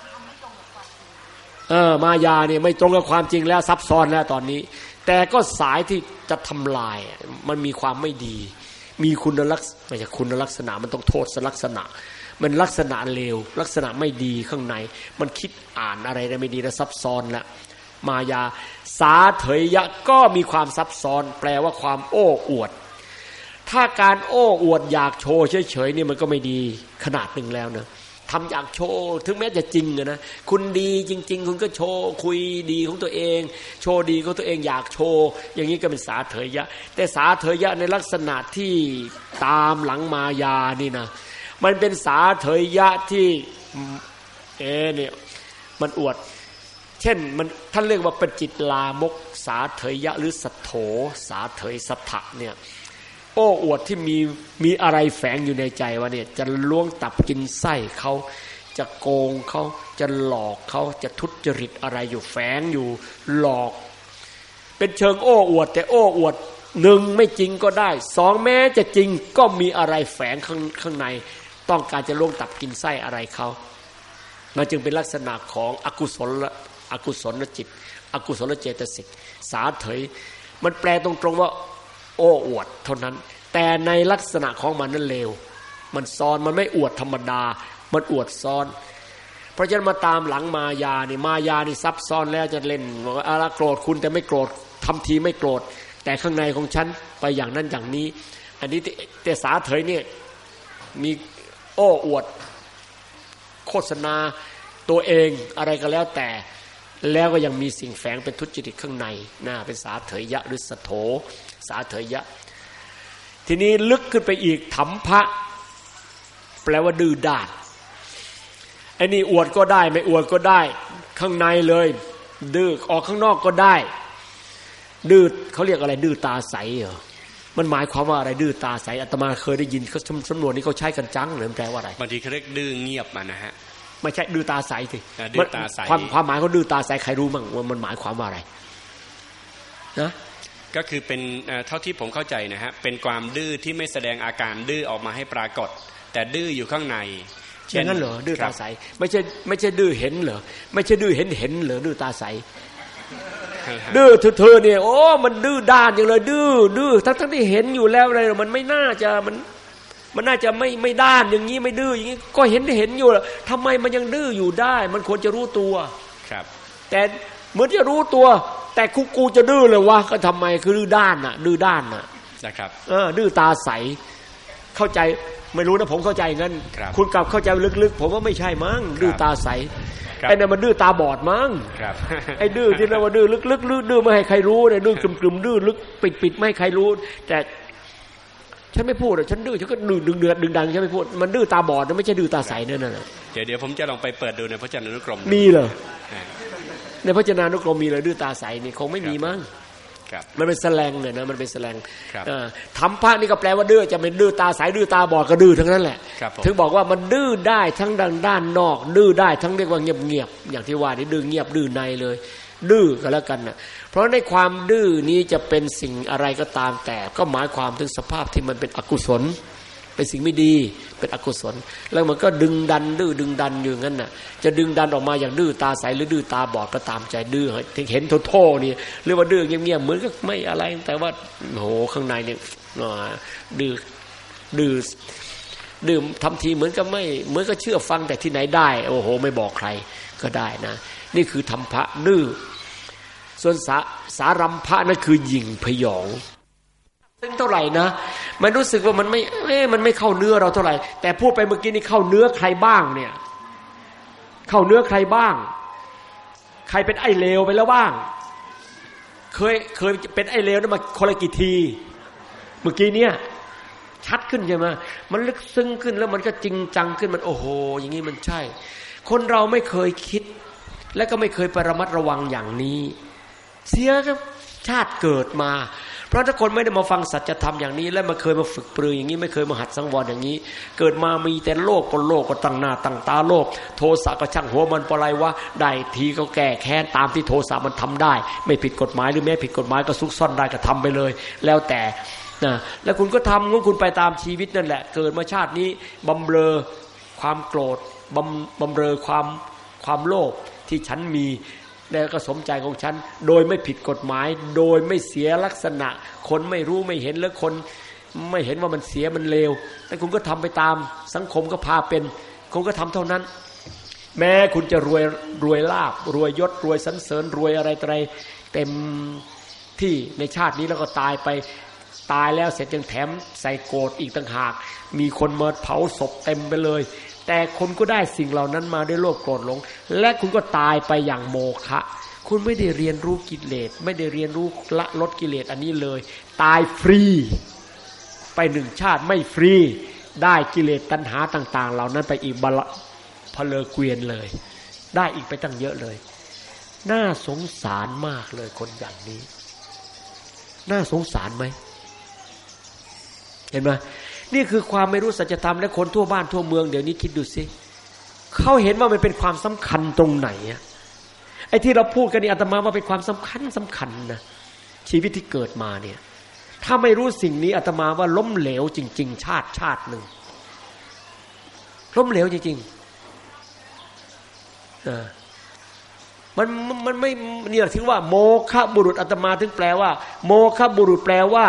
S2: เออมายาเนี่ยไม่ตรงกับความจริงแล้วซับซ้อนแล้วตอนนี้แต่ก็สายที่จะทำลายมันมีความไม่ดีมีคุณลักษณะไม่ใช่คุณลักษณะมันต้องโทษลักษณะมันลักษณะเลวลักษณะไม่ดีข้างในมันคิดอ่านอะไรได้ไม่ดีและซับซ้อนแล้วมายาสาเถยยะก็มีความซับซ้อนแปลว่าความโอ้อวดถ้าการโอ้อวดอยากโชว์เฉยๆนี่มันก็ไม่ดีขนาดหนึ่งแล้วนะทำอยากโชว์ถึงแม้จะจริงนะคุณดีจริงๆคุณก็โชว์คุยดีของตัวเองโชว์ดีของตัวเองอยากโชว์อย่างนี้ก็เป็นสาเถยยะแต่สาเถยยะในลักษณะที่ตามหลังมายานี่นะมันเป็นสาเถยยะที่เอเนี่ยมันอวดเช่นมันท่านเรียกว่าเป็นจิตลามกสาเถยยะหรือสัทโธสาเถยสัทธะเนี่ยโอ้อวดที่มีมีอะไรแฝงอยู่ในใจว่าเนี่ยจะล้วงตับกินไส้เขาจะโกงเขาจะหลอกเขาจะทุจริตอะไรอยู่แฝงอยู่หลอกเป็นเชิงโอ้อวดแต่โอ้อวดหนึ่งไม่จริงก็ได้สองแม้จะจริงก็มีอะไรแฝงข้างข้างในต้องการจะล้วงตับกินไส้อะไรเขามันจึงเป็นลักษณะของอกุศลอกุศลจิตอกุศลเจตสิกสาเถยมันแปลตรงๆว่าโอ้อวดเท่านั้นแต่ในลักษณะของมันนั้นเลวมันซ้อนมันไม่อวดธรรมดามันอวดซ้อนเพราะฉะนั้นมาตามหลังมายานี่มายานี่ซับซ้อนแล้วจะเล่นว่าอะไรโกรธคุณแต่ไม่โกรธทำทีไม่โกรธแต่ข้างในของฉันไปอย่างนั้นอย่างนี้อันนี้แต่สาเถยเนี่ยมีโอ้อวดโฆษณาตัวเองอะไรก็แล้วแต่แล้วก็ยังมีสิ่งแฝงเป็นทุจริตข้างในนะเป็นสาเถยยะหรือสัทโธสาเถยยะทีนี้ลึกขึ้นไปอีกถัมภะแปลว่าดื้อด้านไอ้นี่อวดก็ได้ไม่อวดก็ได้ข้างในเลยดื้อออกข้างนอกก็ได้ดื้อเขาเรียกอะไรดื้อตาใสเหรอมันหมายความว่าอะไรดื้อตาใสอาตมาเคยได้ยินเขาสำนวนนี้เขาใช้กันจังเลยแปลว่าอะไร
S3: บางทีเขาเรียกดื้อเงียบมานะฮะ
S2: ไม่ใช่ดื้อตาใสสิ
S3: ดื้อตาใส
S2: ความความหมายเขาดื้อตาใสใครรู้มั่งว่ามันหมายความว่าอะไรนะ
S3: ก็คือเป็นเท่าที่ผมเข้าใจนะฮะเป็นความดื้อที่ไม่แสดงอาการดื้อออกมาให้ปรากฏแต่ดื้ออยู่ข้างใน
S2: เช่นนั้นเหรอดื้อตาใสไม่ใช่ไม่ใช่ดื้อเห็นเหรอไม่ใช่ดื้อเห็นเห็นเหรอดื้อตาใสดื้อเธอเนี่ยโอ้มันดื้อด้านอย่างเลยดื้อดื้อทั้งทั้งที่เห็นอยู่แล้วเลยมันไม่น่าจะมันมันน่าจะไม่ไม่ด้านอย่างนี้ไม่ดื้ออย่างนี้ก็เห็นเห็นอยู่ทำไมมันยังดื้ออยู่ได้มันควรจะรู้ตัว
S3: ครับ
S2: แต่เหมือนจะรู้ตัวแต่คุกูจะดื้อเลยวะก็ทำไมคือดื้อด้านน่ะดื้อด้านน่ะ
S3: นะครับ
S2: เออดื้อตาใสเข้าใจไม่รู้นะผมเข้าใจงั้นคุณกลับเข้าใจลึกๆผมว่าไม่ใช่มั้งดื้อตาใสไอ้นั่นมันดื้อตาบอดมั้งไอ้ดื้อที่เราว่าดื้อลึกๆดื้อไม่ให้ใครรู้เนี่ยดื้อกลุ่มๆดื้อลึกปิดๆไม่ให้ใครรู้แต่ฉันไม่พูดอ่ะฉันดื้อฉันก็ดื้อดึงเดือดดึงดังฉันไม่พูดมันดื้อตาบอดนะไม่ใช่ดื้อตาใสนั่นน่ะ
S3: เดี๋ยวเดี๋ยวผมจะลองไปเปิดดูในพจนานุกรม
S2: มีเหรอในพจนานุกรมมีเลยดื้อตาใสนี่คงไม่มีมั้งมันเป็นแสลงเนี่ยนะมันเป็นแสลงธรรมะนี่ก็แปลว่าดื้อจะเป็นดื้อตาใสดื้อตาบอดก็ดื้อทั้งนั้นแหละถึงบอกว่ามันดื้อได้ทั้งด้านด้านนอกดื้อได้ทั้งเรียกว่าเงียบๆอย่างที่ว่านี่ดื้อเงียบดื้อในเลยดื้อก็แล้วกันน่ะเพราะในความดื้อนี้จะเป็นสิ่งอะไรก็ตามแต่ก็หมายความถึงสภาพที่มันเป็นอกุศลเป็นสิ่งไม่ดีเป็นอกุศลแล้วมันก็ดึงดันดื้อดึงดันอยู่งั้นน่ะจะดึงดันออกมาอย่างดื้อตาใสหรือดื้อตาบอดก็ตามใจดื้อเห็นโทษๆนี่หรือว่าดื้อเงียบๆเหมือนก็ไม่อะไรแต่ว่าโหข้างในเนี่ยดื้อดื้อดื้อทำทีเหมือนกับไม่เหมือนก็เชื่อฟังแต่ที่ไหนได้โอ้โหไม่บอกใครก็ได้นะนี่คือธรรมะดื้อส่วนสาสารัมภะนั่นคือหยิ่งพยองซึ่งเท่าไหร่นะมันรู้สึกว่ามันไม่เอ๊ะมันไม่เข้าเนื้อเราเท่าไหร่แต่พูดไปเมื่อกี้นี่เข้าเนื้อใครบ้างเนี่ยเข้าเนื้อใครบ้างใครเป็นไอ้เลวไปแล้วบ้างเคยเคยเป็นไอ้เลวนั้นมาคนละกี่ทีเมื่อกี้เนี่ยชัดขึ้นใช่ไหมมันลึกซึ้งขึ้นแล้วมันก็จริงจังขึ้นมันโอ้โหอย่างนี้มันใช่คนเราไม่เคยคิดและก็ไม่เคยไประมัดระวังอย่างนี้เสียครับชาติเกิดมาเพราะถ้าคนไม่ได้มาฟังสัจธรรมอย่างนี้และมาเคยมาฝึกปรืออย่างนี้ไม่เคยมาหัดสังวรอย่างนี้เกิดมามีแต่โลภก็โลภก็ตั้งหน้าตั้งตาโลภโทสะก็ช่างหัวมันปะไรวะได้ทีก็แก้แค้นตามที่โทสะมันทำได้ไม่ผิดกฎหมายหรือแม้ผิดกฎหมายก็ซุกซ่อนได้ก็ทำไปเลยแล้วแต่นะแล้วคุณก็ทำของคุณไปตามชีวิตนั่นแหละเกิดมาชาตินี้บำเรอความโกรธบำบำเรอความความโลภที่ฉันมีแล้วก็สมใจของฉันโดยไม่ผิดกฎหมายโดยไม่เสียลักษณะคนไม่รู้ไม่เห็นแล้วคนไม่เห็นว่ามันเสียมันเลวแต่คุณก็ทำไปตามสังคมก็พาเป็นคุณก็ทำเท่านั้นแม้คุณจะรวยรวยลาภรวยยศรวยสรรเสริญรวยอะไรอะไรเต็มที่ในชาตินี้แล้วก็ตายไปตายแล้วเสร็จยังแถมใส่โกรธอีกต่างหากมีคนมาเผาศพเต็มไปเลยแต่คุณก็ได้สิ่งเหล่านั้นมาด้วยโลภโกรธหลงและคุณก็ตายไปอย่างโมฆะคุณไม่ได้เรียนรู้กิเลสไม่ได้เรียนรู้ละลดกิเลสอันนี้เลยตายฟรีไปหนึ่งชาติไม่ฟรีได้กิเลสตัณหาต่างๆเหล่านั้นไปอีกบละพเลเกวียนเลยได้อีกไปตั้งเยอะเลยน่าสงสารมากเลยคนอย่างนี้น่าสงสารไหมเห็นไหมนี่คือความไม่รู้สัจธรรมและคนทั่วบ้านทั่วเมืองเดี๋ยวนี้คิดดูสิเขาเห็นว่ามันเป็นความสำคัญตรงไหนอะไอ้ที่เราพูดกันนี่อาตมาว่าเป็นความสำคัญสำคัญนะชีวิตที่เกิดมาเนี่ยถ้าไม่รู้สิ่งนี้อาตมาว่าล้มเหลวจริงๆชาติชาติหนึ่งล้มเหลวจริงๆนะมันมันไม่เนี่ยถึงว่าโมฆะบุรุษอาตมาถึงแปลว่าโมฆะบุรุษแปลว่า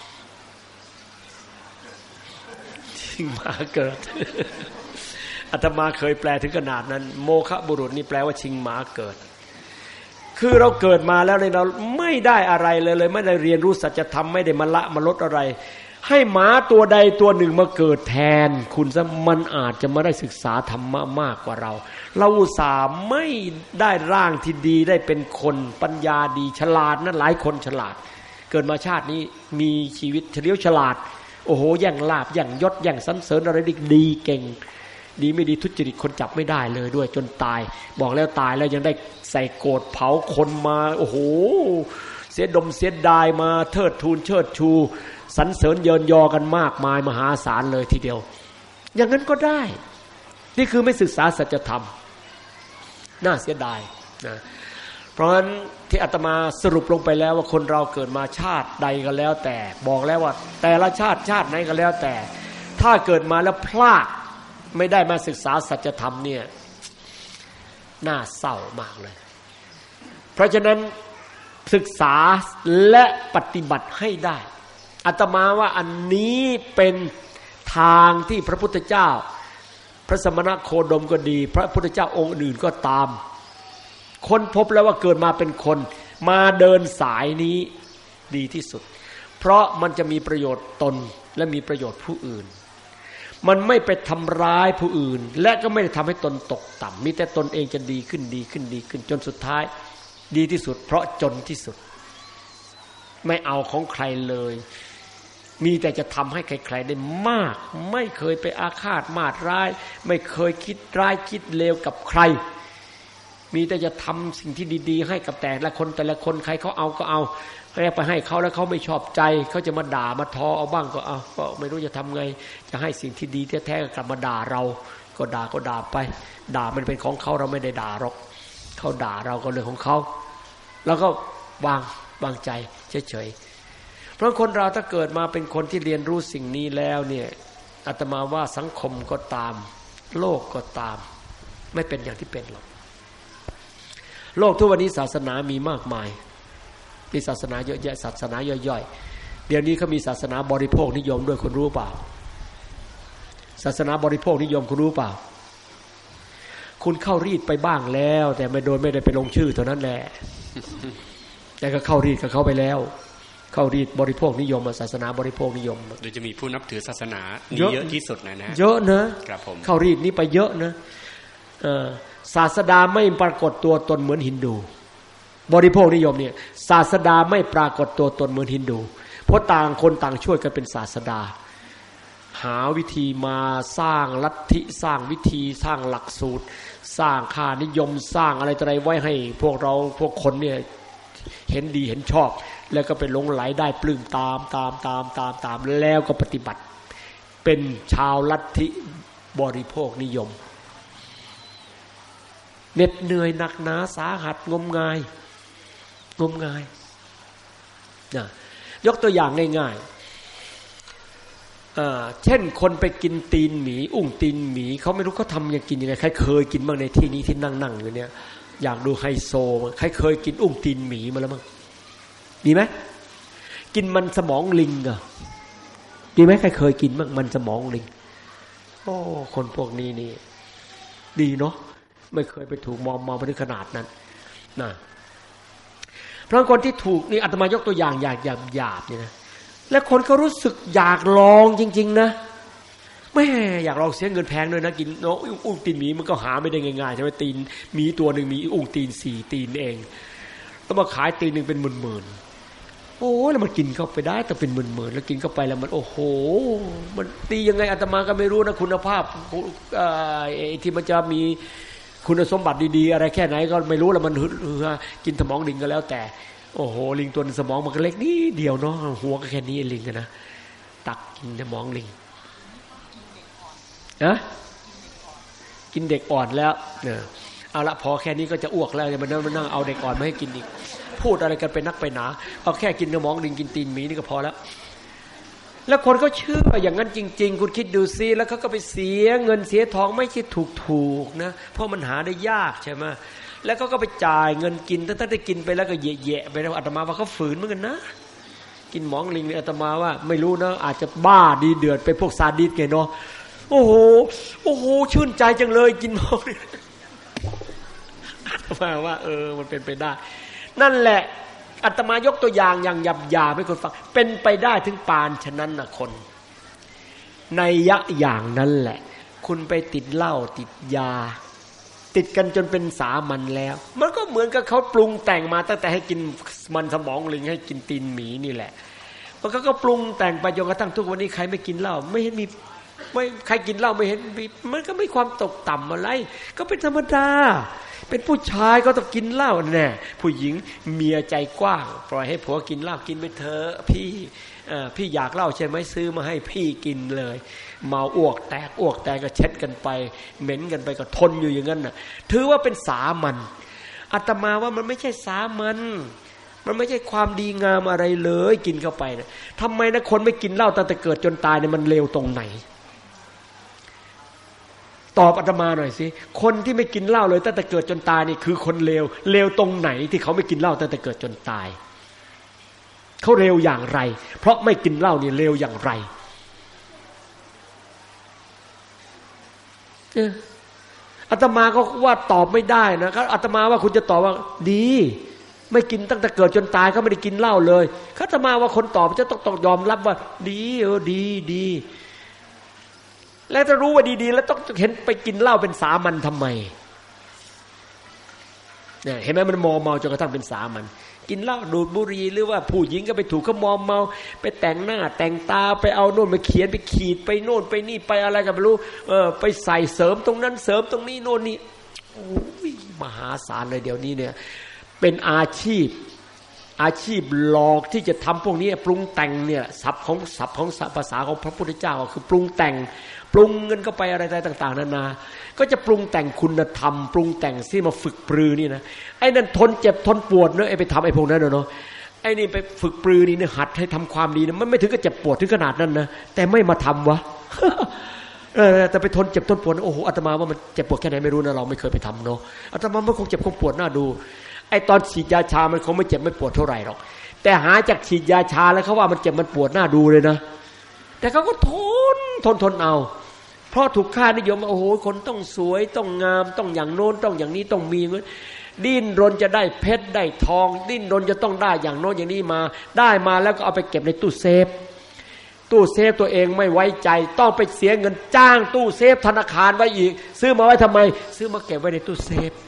S2: ชิงหมาเกิดอาตมาเคยแปลถึงขนาดนั้นโมฆะบุรุษนี่แปลว่าชิงหมาเกิดคือเราเกิดมาแล้วเนี่ยเราไม่ได้อะไรเลยเลยไม่ได้เรียนรู้สัจธรรมไม่ได้มาละมาลดอะไรให้หมาตัวใดตัวหนึ่งมาเกิดแทนคุณซะมันอาจจะมาได้ศึกษาธรรมะมากกว่าเราเราอุตส่าห์ไม่ได้ร่างที่ดีได้เป็นคนปัญญาดีฉลาดนะหลายคนฉลาดเกิดมาชาตินี้มีชีวิตเฉลียวฉลาดโอ้โหแย่งลาภแย่งยศแย่งสรรเสริญอะไรดีดีเก่งดีไม่ดีทุจริตคนจับไม่ได้เลยด้วยจนตายบอกแล้วตายแล้วยังได้ใส่โกรธเผาคนมาโอ้โหเสียดมเสียดายมาเทิดทูนเชิดชูสรรเสริญเยินยอกันมากมายมหาศาลเลยทีเดียวอย่างนั้นก็ได้นี่คือไม่ศึกษาสัจธรรมน่าเสียดายนะเพราะฉะนั้นที่อาตมาสรุปลงไปแล้วว่าคนเราเกิดมาชาติใดก็แล้วแต่บอกแล้วว่าแต่ละชาติชาติไหนก็แล้วแต่ถ้าเกิดมาแล้วพลาดไม่ได้มาศึกษาสัจธรรมเนี่ยน่าเศร้ามากเลยเพราะฉะนั้นศึกษาและปฏิบัติให้ได้อาตมาว่าอันนี้เป็นทางที่พระพุทธเจ้าพระสมณโคดมก็ดีพระพุทธเจ้าองค์อื่นก็ตามคนพบแล้วว่าเกิดมาเป็นคนมาเดินสายนี้ดีที่สุดเพราะมันจะมีประโยชน์ตนและมีประโยชน์ผู้อื่นมันไม่ไปทำร้ายผู้อื่นและก็ไม่ได้ทำให้ตนตกต่ำมีแต่ตนเองจะดีขึ้นดีขึ้นดีขึ้นจนสุดท้ายดีที่สุดเพราะจนที่สุดไม่เอาของใครเลยมีแต่จะทำให้ใครๆได้มากไม่เคยไปอาฆาตมาดร้ายไม่เคยคิดร้ายคิดเลวกับใครมีแต่จะทำสิ่งที่ดีๆให้กับแต่ละคนแต่ละคนใครเขาเอาก็เอาให้ไปให้เขาแล้วเขาไม่ชอบใจเขาจะมาด่ามาทอเอาบ้างก็เอาก็ไม่รู้จะทำไงจะให้สิ่งที่ดีแท้ๆกลับมาด่าเราก็ด่าก็ด่าไปด่ามันเป็นของเขาเราไม่ได้ด่าหรอกเขาด่าเราก็เรื่องของเขาแล้วก็วางวางใจเฉยๆเพราะคนเราถ้าเกิดมาเป็นคนที่เรียนรู้สิ่งนี้แล้วเนี่ยอาตมาว่าสังคมก็ตามโลกก็ตามไม่เป็นอย่างที่เป็นหรอกโลกทุกวันนี้ศาสนามีมากมายมีศาสนาเยอะแยะศาสนาย่อยๆเดี๋ยวนี้เขามีศาสนาบริโภคนิยมด้วยคุณรู้เปล่าศาสนาบริโภคนิยมคุณรู้เปล่าคุณเข้ารีดไปบ้างแล้วแต่ไม่โดยไม่ได้ไปลงชื่อเท่านั้นแหละแต่ก็เข้ารีดกับเขาไปแล้วเข้ารีดบริโภคนิยมศาสนาบริโภคนิยมโดย
S3: จะมีผู้นับถือศาสนานี้เยอะที่สุดนะนะ
S2: เยอะนะครับผมเข้ารีดนี้ไปเยอะนะศาสดาไม่ปรากฏตัวตนเหมือนฮินดูบริโภคนิยมเนี่ยศาสดาไม่ปรากฏตัวตนเหมือนฮินดูเพราะต่างคนต่างช่วยกันเป็นศาสดาหาวิธีมาสร้างลัทธิสร้างวิธีสร้างหลักสูตรสร้างค่านิยมสร้างอะไรต่ออะไรไว้ให้พวกเราพวกคนเนี่ยเห็นดีเห็นชอบแล้วก็ไปหลงไหลได้ปลื้มตามตามตามตามตามแล้วก็ปฏิบัติเป็นชาวลัทธิบริโภคนิยมเหน็ดเหนื่อยหนักหนาสาหัสงมงายงมงายนะยกตัวอย่างง่ายๆเช่นคนไปกินตีนหมีอุ้งตีนหมีเขาไม่รู้เขาทำยังกินยังไงใครเคยกินบ้างในที่นี้ที่นั่งๆอยู่เนี่ยอยากดูไฮโซใครเคยกินอุ้งตีนหมีมาแล้วมั้งดีไหมกินมันสมองลิงอ่ะดีไหมใครเคยกินบ้างมันสมองลิงโอ้คนพวกนี้นี่ดีเนาะไม่เคยไปถูกมอมเมาไปถึงขนาดนั้นนะเพราะคนที่ถูกนี่อาตมายกตัวอย่างอยากหยาบๆนี่นะและคนเขารู้สึกอยากลองจริงๆนะแม่อยากลองเสียเงินแพงด้วยนะกินเนาะอุ้งตีนหมีมันก็หาไม่ได้ง่ายๆใช่ไหมตีนหมีตัวหนึ่งมีอุ้งตีนสี่ตีนเองต้องมาขายตีนหนึ่งเป็นหมื่นๆโอ้แล้วมันกินเข้าไปได้แต่เป็นหมื่นๆแล้วกินเข้าไปแล้วมันโอ้โหมันตียังไงอาตมาก็ไม่รู้นะคุณภาพไอ้ที่มันจะมีคุณสมบัติดีๆอะไรแค่ไหนก็ไม่รู้แล้วมันกินสมองลิงก็แล้วแต่โอ้โหลิงตัวสมองมันก็เล็กนิดเดียวเนาะหัวก็แค่นี้ลิงนะตักกินสมองลิงนะกินเด็กอ่อนแล้วเนี่ยเอาละพอแค่นี้ก็จะอ้วกแล้วจะมานั่งเอาเด็กอ่อนมาให้กินอีกพูดอะไรกันไปนักไปหนาเอาแค่กินสมองลิงกินตีนหมีนี่ก็พอแล้วแล้วคนก็เชื่ออย่างนั้นจริงๆคุณคิดดูซิแล้วเขาก็ไปเสียเงินเสียทองไม่ใช่ถูกๆนะเพราะมันหาได้ยากใช่ไหมแล้วก็ก็ไปจ่ายเงินกินตั้งแต่ได้กินไปแล้วก็แย่ๆไปแล้วอาตมาว่าเขาฝืนเหมือนกันนะกินหมองลิงเนี่ยอาตมาว่าไม่รู้นะอาจจะบ้าดีเดือดไปพวกซาดิสไงเนาะโอ้โหโอ้โหชื่นใจจังเลยกินหมองลิงอาตมาว่าเออมันเป็นไปได้นั่นแหละอาตมายกตัวอย่างอย่างหยาบๆให้คนฟังเป็นไปได้ถึงปานฉะนั้นนะคนในยะอย่างนั้นแหละคุณไปติดเหล้าติดยาติดกันจนเป็นสามัญแล้วมันก็เหมือนกับเขาปรุงแต่งมาตั้งแต่ให้กินมันสมองลิงให้กินตีนหมีนี่แหละมันก็ก็ปรุงแต่งไปจนกระทั่งทุกวันนี้ใครไม่กินเหล้าไม่เห็นมีไม่ใครกินเหล้าไม่เห็นมีมันก็ไม่ความตกต่ำอะไรก็เป็นธรรมดาเป็นผู้ชายก็ต้องกินเหล้าแน่ผู้หญิงเมียใจกว้างปล่อยให้ผัวกินเหล้ากินไปเถอะพี่พี่อยากเหล้าใช่ไหมซื้อมาให้พี่กินเลยเมาอ้วกแตกอ้วกแตกก็เช็ดกันไปเหม็นกันไปก็ทนอยู่อย่างนั้นน่ะถือว่าเป็นสามัญอาตมาว่ามันไม่ใช่สามัญมันไม่ใช่ความดีงามอะไรเลยกินเข้าไปนะทำไมนะคนไม่กินเหล้าตั้งแต่เกิดจนตายเนี่ยมันเลวตรงไหนตอบอาตมาหน่อยสิคนที่ไม่กินเหล้าเลยตั้งแต่เกิดจนตายนี่คือคนเลวเลวตรงไหนที่เขาไม่กินเหล้าตั้งแต่เกิดจนตายเขาเลวอย่างไรเพราะไม่กินเหล้านี่เลวอย่างไรเอออาตมาก็ว่าตอบไม่ได้นะครับอาตมาว่าคุณจะตอบว่าดีไม่กินตั้งแต่เกิดจนตายเขาไม่ได้กินเหล้าเลยอาตมาว่าคนตอบจะต้องต้องยอมรับว่าดีเออดีดีแล้วจะรู้ว่าดีๆแล้วต้องเห็นไปกินเหล้าเป็นสามัญทำไมเนี่ยเห็นไหมมันมอมเมาจนกระทั่งเป็นสามัญกินเหล้าดูดบุหรี่หรือว่าผู้หญิงก็ไปถูกเขามอมเมาไปแต่งหน้าแต่งตาไปเอาโน่นไปเขียนไปขีดไปโน่นไปนี่ไปอะไรกันไม่รู้เออไปใส่เสริมตรงนั้นเสริมตรงนี้โน่นนี่โอ้ยมหาศาลเลยเดี๋ยวนี้เนี่ยเป็นอาชีพอาชีพหลอกที่จะทำพวกนี้ปรุงแต่งเนี่ยศัพท์ของศัพท์ของภาษาของพระพุทธเจ้าคือปรุงแต่งปรุงเงินเข้าไปอะไรต่างๆนานาก็จะปรุงแต่งคุณธรรมปรุงแต่งที่มาฝึกปรือนี่นะไอ้นั่นทนเจ็บทนปวดเนอะไอ้ไปทำไอ้พวกนั้นเนาะไอ้นี่ไปฝึกปรือนี่เนี่ยหัดให้ทำความดีนะมันไม่ถึงกับเจ็บปวดถึงขนาดนั้นนะแต่ไม่มาทำวะ เออแต่ไปทนเจ็บทนปวดโอ้โหอาตมาว่ามันเจ็บปวดแค่ไหนไม่รู้นะเราไม่เคยไปทำเนาะอาตมามันคงเจ็บคงปวดน่าดูไอ้ตอนฉีดยาชามันคงไม่เจ็บไม่ปวดเท่าไหร่หรอกแต่หาจากฉีดยาชาแล้วเขาว่ามันเจ็บมันปวดน่าดูเลยนะแต่เขาก็ทนทนทนเอาเพราะถูกค่านิยมโอ้โหคนต้องสวยต้องงามต้องอย่างโน้นต้องอย่างนี้ต้องมีเงินดิ้นรนจะได้เพชรได้ทองดิ้นรนจะต้องได้อย่างโน้นอย่างนี้มาได้มาแล้วก็เอาไปเก็บในตู้เซฟตู้เซฟตัวเองไม่ไว้ใจต้องไปเสียเงินจ้างตู้เซฟธนาคารไว้อีกซื้อมาไว้ทำไมซื้อมาเก็บไว้ในตู้เซฟ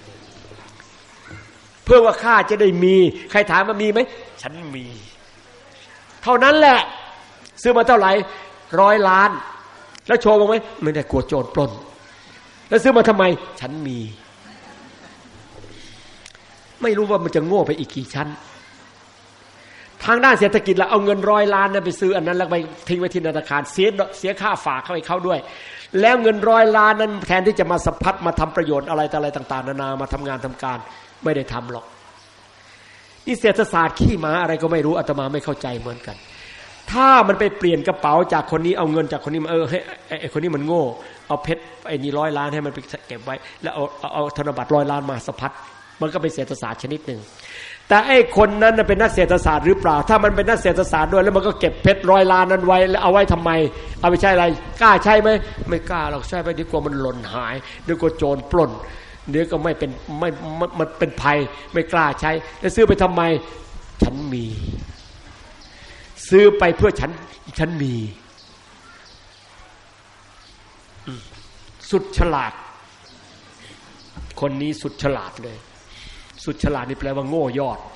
S2: เพื่อว่าข้าจะได้มีใครถามมามีไหมฉันมีเท่านั้นแหละซื้อมาเท่าไหร่ร้อยล้านแล้วโชว์บ้างไหมไม่ได้กลัวโจรปล้นแล้วซื้อมาทำไมฉันมีไม่รู้ว่ามันจะโง่ไปอีกกี่ชั้นทางด้านเศรษฐกิจเราเอาเงินร้อยล้านนั้นไปซื้ออันนั้นแล้วไปทิ้งไว้ที่ธนาคารเสียเสียค่าฝากเข้าไปเขาด้วยแล้วเงินร้อยล้านนั้นแทนที่จะมาสะพัดมาทำประโยชน์อะไรต่ออะไรต่างๆนานามาทำงานทำการไม่ได้ทำหรอกนี่เศรษฐศาสตร์ขี้หมาอะไรก็ไม่รู้อาตมาไม่เข้าใจเหมือนกันถ้ามันไปเปลี่ยนกระเป๋าจากคนนี้เอาเงินจากคนนี้มาเออให้ไอ้คนนี้มันโง่เอาเพชรไอ้นี่ร้อยล้านให้มันไปเก็บไว้แล้วเอาเอาธนบัตรร้อยล้านมาสะพัดมันก็เป็นเศรษฐศาสตร์ชนิดหนึ่งแต่ไอ้คนนั้นเป็นนักเศรษฐศาสตร์หรือเปล่าถ้ามันเป็นนักเศรษฐศาสตร์ด้วยแล้วมันก็เก็บเพชรร้อยล้านนั้นไว้แล้วเอาไว้ทำไมเอาไปใช้อะไรกล้าใช้ไหมไม่กล้าหรอกใช้ไปดีกว่ามันหล่นหายดีกว่าโจรปล้นเดี๋ยวก็ไม่เป็นไม่มันเป็นภัยไม่กล้าใช้แล้วซื้อไปทำไมฉันมีซื้อไปเพื่อฉันฉันมีสุดฉลาดคนนี้สุดฉลาดเลยสุดฉลาดนี่แปลว่าโง่ยอด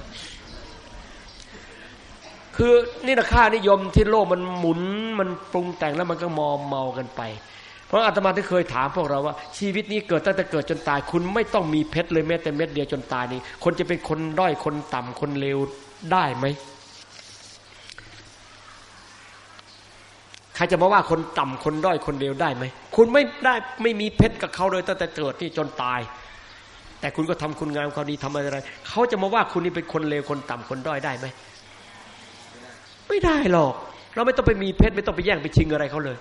S2: คือนี่นะค่านิยมที่โลกมันหมุนมันปรุงแต่งแล้วมันก็มอมเมากันไปเพราะอาตมาที่เคยถามพวกเราว่าชีวิตนี้เกิดตั้งแต่เกิดจนตายคุณไม่ต้องมีเพชรเลยแม้แต่เม็ดเดียวจนตายนี่คนจะเป็นคนด้อยคนต่ำคนเลวได้ไหมใครจะมาว่าคนต่ำคนด้อยคนเลวได้ไหมคุณไม่ได้ไม่มีเพชรกับเขาเลยตั้งแต่เกิดนี่จนตายแต่คุณก็ทำคุณงามความดีทำอะไรเขาจะมาว่าคุณนี่เป็นคนเลวคนต่ำคนด้อยได้ไหมไม่ได้หรอกเราไม่ต้องไปมีเพชรไม่ต้องไปแย่งไปชิงอะไรเขาเลย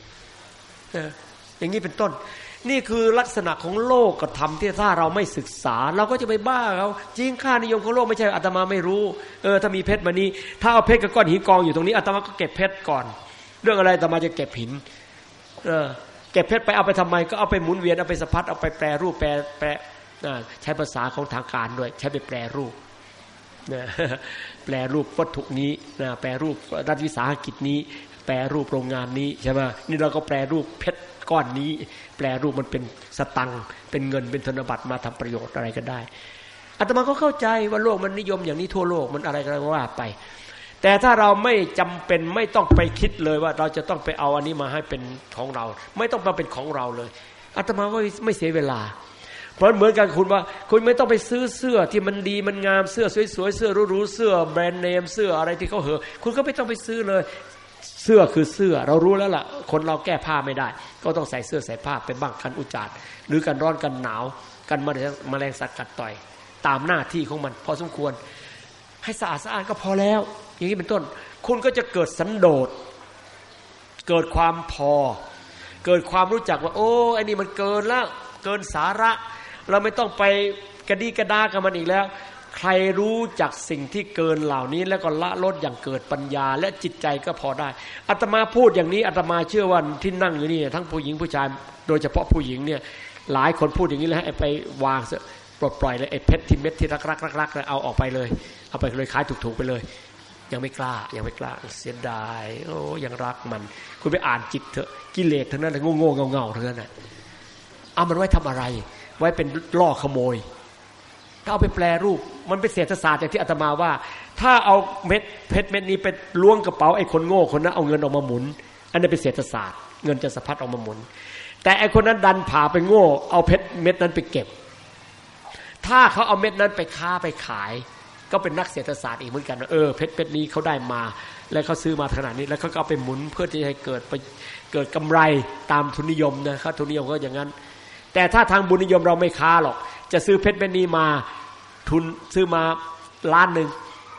S2: อย่างนี้เป็นต้นนี่คือลักษณะของโลกธรรมที่ถ้าเราไม่ศึกษาเราก็จะไปบ้าเขาจริงค่านิยมของโลกไม่ใช่อาตมาไม่รู้เออถ้ามีเพชรมานี้ถ้าเอาเพชรกับก้อนหินกองอยู่ตรงนี้อาตมาก็เก็บเพชรก่อนเรื่องอะไรอาตมาจะเก็บหินเออเก็บเพชรไปเอาไปทำไมก็เอาไปหมุนเวียนเอาไปสะพัดเอาไปแปรรูปแปรแปรใช้ภาษาของทางการด้วยใช้ไปแปรรูปนะแปรรูปวัตถุนี้นะแปรรูปรัฐวิสาหกิจนี้แปรรูปโรงงานนี้ใช่ไหมนี่เราก็แปรรูปเพชรก้อนนี้แปรรูปมันเป็นสตังค์เป็นเงินเป็นธนบัตรมาทำประโยชน์อะไรก็ได้อาตมาก็เข้าใจว่าโลกมันนิยมอย่างนี้ทั่วโลกมันอะไรก็ว่าไปแต่ถ้าเราไม่จำเป็นไม่ต้องไปคิดเลยว่าเราจะต้องไปเอาอันนี้มาให้เป็นของเราไม่ต้องมาเป็นของเราเลยอาตมาว่าไม่เสียเวลาเพราะเหมือนกันคุณว่าคุณไม่ต้องไปซื้อเสื้อที่มันดีมันงามเสื้อสวยๆเสื้อหรูๆเสื้อแบรนด์เนมเสื้ออะไรที่เขาเหอะคุณก็ไม่ต้องไปซื้อเลยเสื้อคือเสื้อเรารู้แล้วล่ะคนเราแก้ผ้าไม่ได้ก็ต้องใส่เสื้อใส่ผ้าเป็นบ้างกันอุจจาระหรือกันร้อนกันหนาวกันแมลงสัตว์กัดต่อยตามหน้าที่ของมันพอสมควรให้สะอาดสะอาดก็พอแล้วอย่างนี้เป็นต้นคุณก็จะเกิดสันโดษเกิดความพอเกิดความรู้จักว่าโอ้ไอ้นี่มันเกินแล้วเกินสาระเราไม่ต้องไปกระดีกระดากับมันอีกแล้วใครรู้จักสิ่งที่เกินเหล่านี้แล้วก็ละลดอย่างเกิดปัญญาและจิตใจก็พอได้อาตมาพูดอย่างนี้อาตมาเชื่อว่าที่นั่งอยู่นี่ทั้งผู้หญิงผู้ชายโดยเฉพาะผู้หญิงเนี่ยหลายคนพูดอย่างนี้แล้วให้ไปวางเสปลดปล่อยเลยไอ้เพชรที่เม็ดที่รักรักรักรักเอาออกไปเลยเอาไปเลยขายถูกๆไปเลยยังไม่กล้ายังไม่กล้าเสียดายโอ้ยังรักมันคุณไปอ่านจิตเถอะกิเลสทั้งนั้นโง่ๆเงาๆทั้งนั้นน่ะเอามันไว้ทำอะไรไว้เป็นล่อขโมยถ้าเอาไปแปรรูปมันเป็นเศรษฐศาสตร์อย่างที่อาตมาว่าถ้าเอาเม็ดเพชรเม็ดนี้ไปล้วงกระเป๋าไอ้คนโง่คนนั้นเอาเงินออกมาหมุนอันนี้เป็นเศรษฐศาสตร์เงินจะสะพัดออกมาหมุนแต่ไอ้คนนั้นดันผ่าไปโง่เอาเพชรเม็ดนั้นไปเก็บถ้าเขาเอาเม็ดนั้นไปค้าไปขายก็เป็นนักเศรษฐศาสตร์อีกเหมือนกันเออเพชรเม็ดนี้เขาได้มาแล้วเขาซื้อมาขนาดนี้แล้วเขาก็เอาไปหมุนเพื่อที่ให้เกิดไปเกิดกำไรตามทุนนิยมนะเขาทุนนิยมก็อย่างนั้นแต่ถ้าทางบุญนิยมเราไม่ค้าหรอกจะซื้อเพชรเม็ดนี้มาทุนซื้อมาล้านหนึ่ง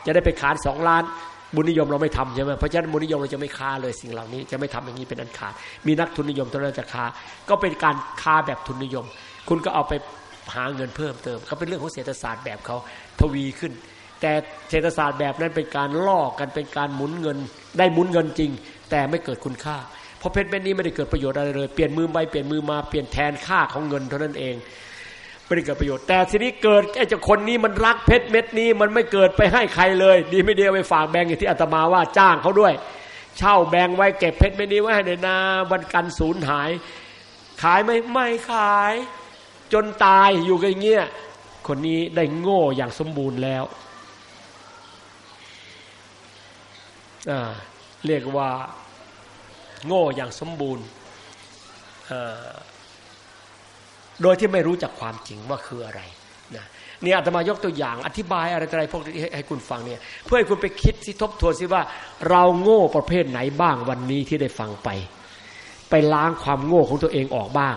S2: จะได้ไปขายสองล้านบุญนิยมเราไม่ทำใช่ไหมเพราะฉะนั้นบุญนิยมเราจะไม่ค้าเลยสิ่งเหล่านี้จะไม่ทำอย่างนี้เป็นอันขาดมีนักทุนนิยมเท่านั้นจะค้าก็เป็นการค้าแบบทุนนิยมคุณก็เอาไปหาเงินเพิ่มเติมก็เป็นเรื่องของเศรษฐศาสตร์แบบเขาทวีขึ้นแต่เศรษฐศาสตร์แบบนั้นเป็นการล่อกันเป็นการหมุนเงินได้หมุนเงินจริงแต่ไม่เกิดคุณค่าเพราะเพชรเม็ดนี้ไม่ได้เกิดประโยชน์อะไรเลยเปลี่ยนมือไปเปลี่ยนมือมาเปลี่ยนแทนค่าของเงินเท่านั้นเองไม่ได้เกิดประโยชน์แต่ทีนี้เกิดไอ้เจ้าคนนี้มันรักเพชรเม็ดนี้มันไม่เกิดไปให้ใครเลยดีไม่ดีเอาไปฝากแบงก์อย่างที่อาตมาว่าจ้างเขาด้วยเช่าแบงก์ไว้เก็บเพชรเม็ดนี้ไว้ให้ในนาวันกันสูญหายขายไม่ไม่ขายจนตายอยู่กันอย่างเงี้ยคนนี้ได้โง่อย่างสมบูรณ์แล้วอ่าเรียกว่าโง่อย่างสมบูรณ์โดยที่ไม่รู้จักความจริงว่าคืออะไรนะนี่อาตมายกตัวอย่างอธิบายอะไรอะไรพวกนี้ให้คุณฟังเนี่ยเพื่อให้คุณไปคิดสิทบทวนสิว่าเราโง่ประเภทไหนบ้างวันนี้ที่ได้ฟังไปไปล้างความโง่ของตัวเองออกบ้าง